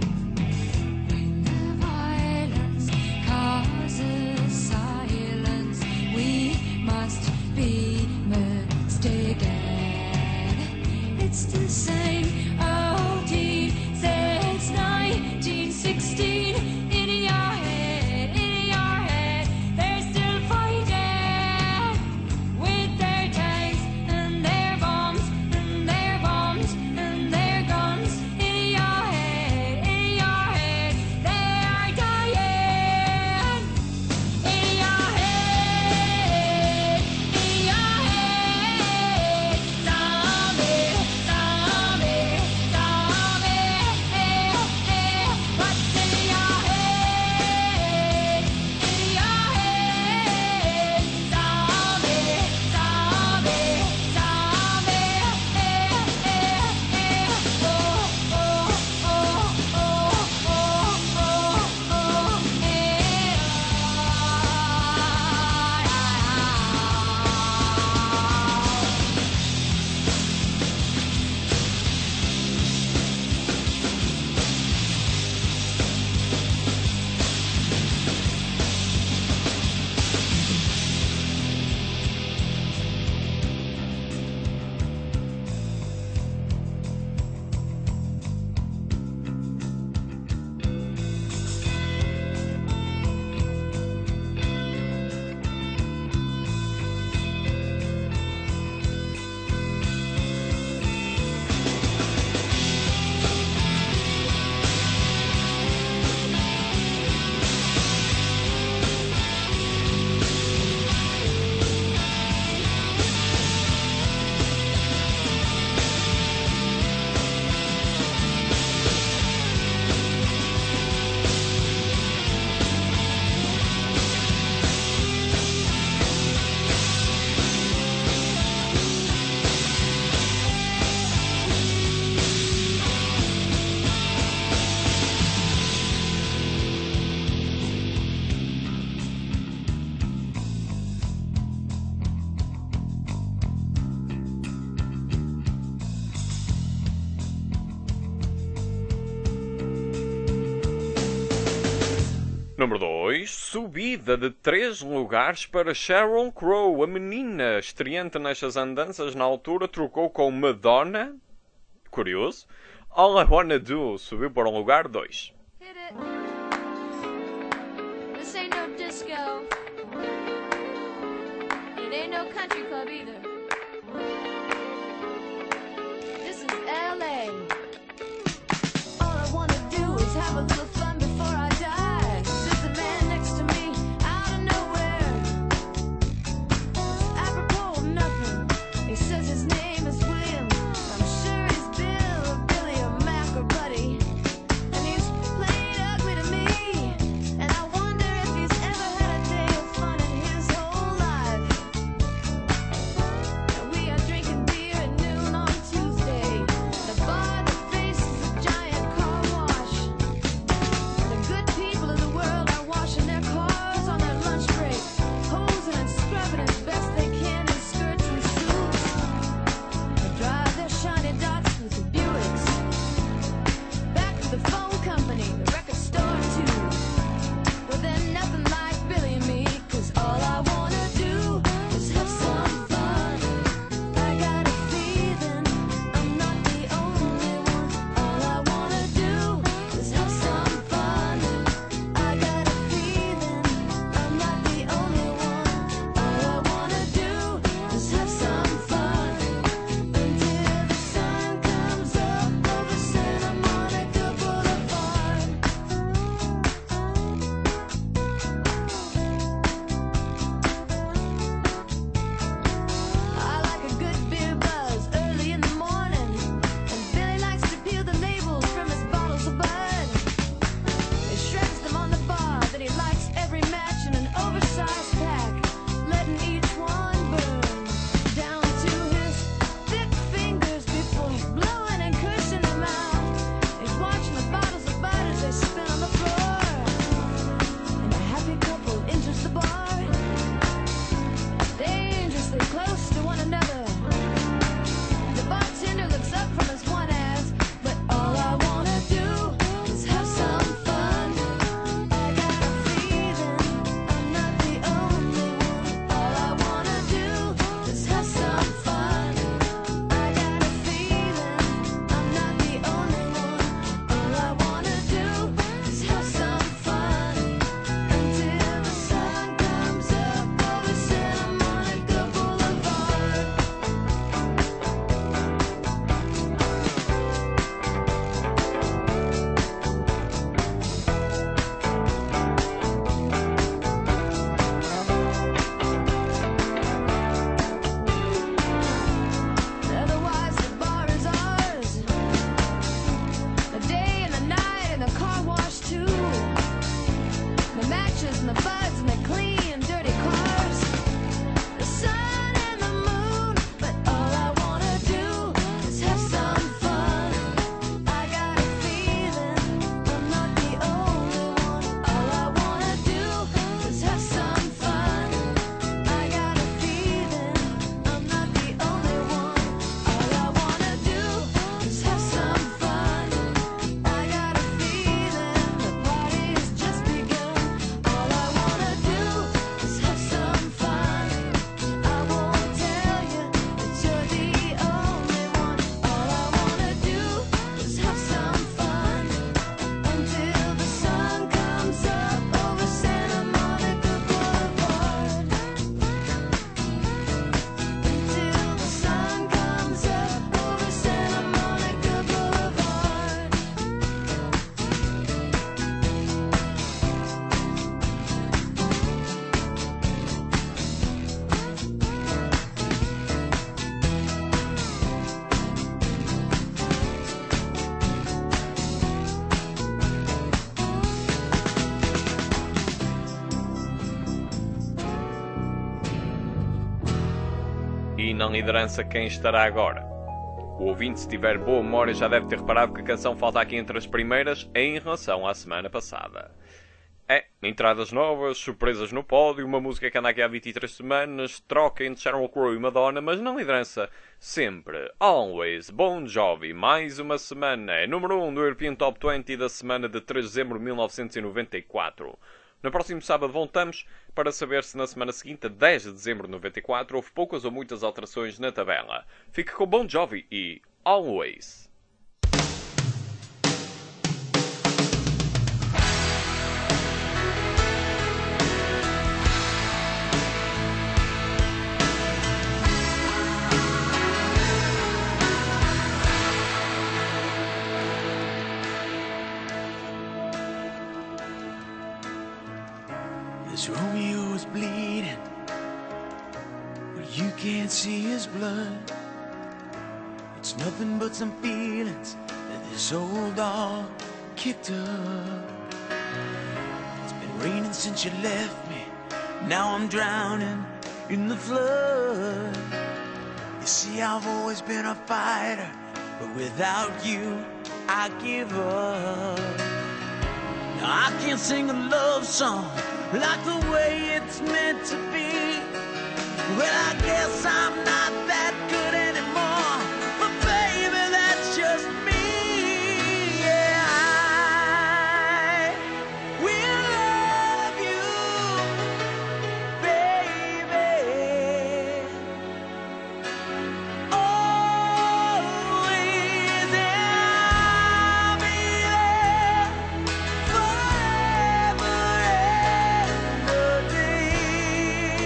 Silence Número 2, subida de 3 lugares para Sheryl Crow. A menina estreante nestas andanças na altura trocou com Madonna. Curioso. All I Wanna Do subiu para o lugar 2. Hit it. This ain't no disco. It ain't no country club either. This is LA. All I wanna do is have a little fun before I die. There's a man next to me, out of nowhere. Apropos of nothing, he says his name is William. I'm sure he's Bill or Billy or Mac or Buddy. And he's played ugly to me. And I wonder if he's ever had a day of fun in his whole life. And we are drinking beer at noon on Tuesday. The bar that faces a giant car wash. The good people of the world are washing their cars on their lunch break, posing and scrubbing as best they can in skirts and suits. They drive their shiny Datsuns and Buicks back to the phone company, the record store too. But they're nothing like Billy and me, 'cause all I wanna do is have some fun. I got a feeling I'm not the only one. All I wanna do is have some fun. I got a feeling I'm not the only one. All I wanna do is have some fun until the sun comes up over Santa Monica Boulevard. I like a good beer buzz early in the morning, and Billy likes to peel the labels from his bottles of Bud. He shreds them on the bar, then he lights every match in an oversized pack, letting each one burn down to his thick fingers before blowing and cursing them out. He's watching the bottles of Bud as they spin on the floor, and a happy couple enters the bar, dangerously close to one another. The bartender looks up from his one ass, but all I wanna do is have some fun. I got a feeling I'm not the only one. All I wanna do is have some fun. I got a feeling I'm not the only one. All I wanna do is have some fun until the sun comes up over Santa Monica Boulevard. Otherwise the bar is ours, the day and the night and the car wash too. The matches and the buds and the clean dirty cars, the sun and the moon. But all I wanna do is have some fun. I got a feeling I'm not the only one. All I wanna do is have some fun. I got a feeling I'm not the only one. All I wanna do is have some fun. I got a feeling the party's just begun. All I wanna do is have some fun. I won't tell you that you're the only one. All I wanna do is have some fun until the sun comes up over Santa Monica Boulevard. Until the sun comes up over Santa Monica Boulevard. E na liderança quem estará agora? O ouvinte, se tiver boa memória, já deve ter reparado que a canção falta aqui entre as primeiras em relação à semana passada. Entradas novas, surpresas no pódio, uma música que anda aqui há 23 semanas, troca entre Sheryl Crow e Madonna, mas na liderança sempre, always, Bon Jovi, mais uma semana, é número 1 do European Top 20 da semana de 3 de dezembro de 1994. No próximo sábado voltamos para saber se na semana seguinte, 10 de dezembro de 94, houve poucas ou muitas alterações na tabela. Fique com Bon Jovi e Always. As Romeo is bleeding, but you can't see his blood. It's nothing but some feelings that this old dog kicked up. It's been raining since you left me. Now I'm drowning in the flood. You see, I've always been a fighter, but without you, I give up. Now I can't sing a love song like the way it's meant to be. Well, I guess I'm not that good anymore, but baby, that's just me. Yeah, I will love you, baby, always, and I'll be there forever and a day.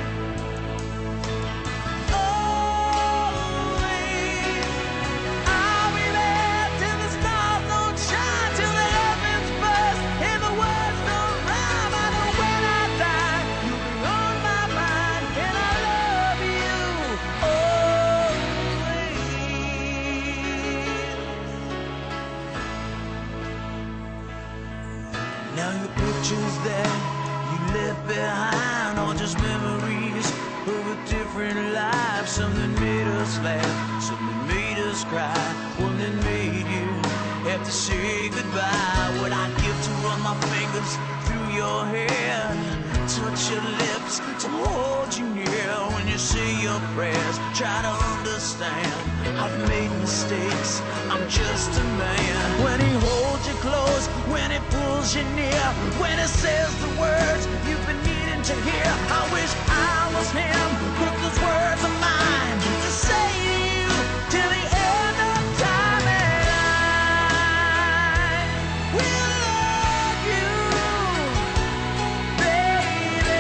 Always, I'll be there till the stars don't shine, till the heavens burst and the words don't rhyme. I know when I die, you'll be on my mind, and I love you always. Now your pictures that you left behind are just memories of a different life. Something made us laugh, something made us cry, one that made you have to say goodbye. What I give to run my fingers through your hair, touch your lips, to hold you near. When you say your prayers, try to understand, I've made mistakes, I'm just a man. When he holds you close, when he pulls you near, when he says the words you've been needing to hear, I wish I was him, put those words of mine to say to you till the end of time. And I will love you, baby,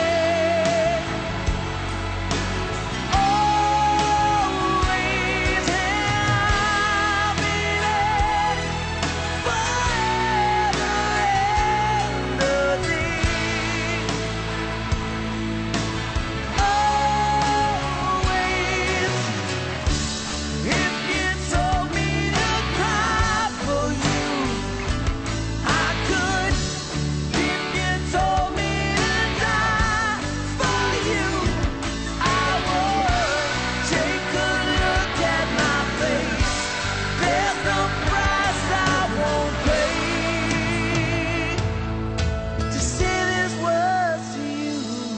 always, and I'll be there forever and a day. Always, if you told me to cry for you, I could. If you told me to die for you, I would. Take a look at my face, there's no price I won't pay to say these words to you.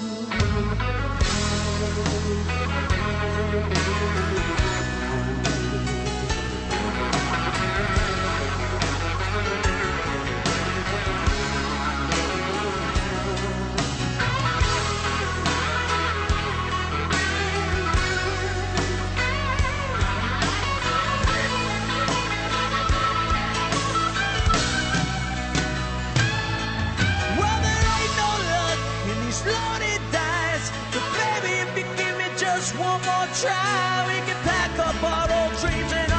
Well, there ain't no luck in these loaded dice, but baby, if you give me just one more try, we can pack up our old dreams and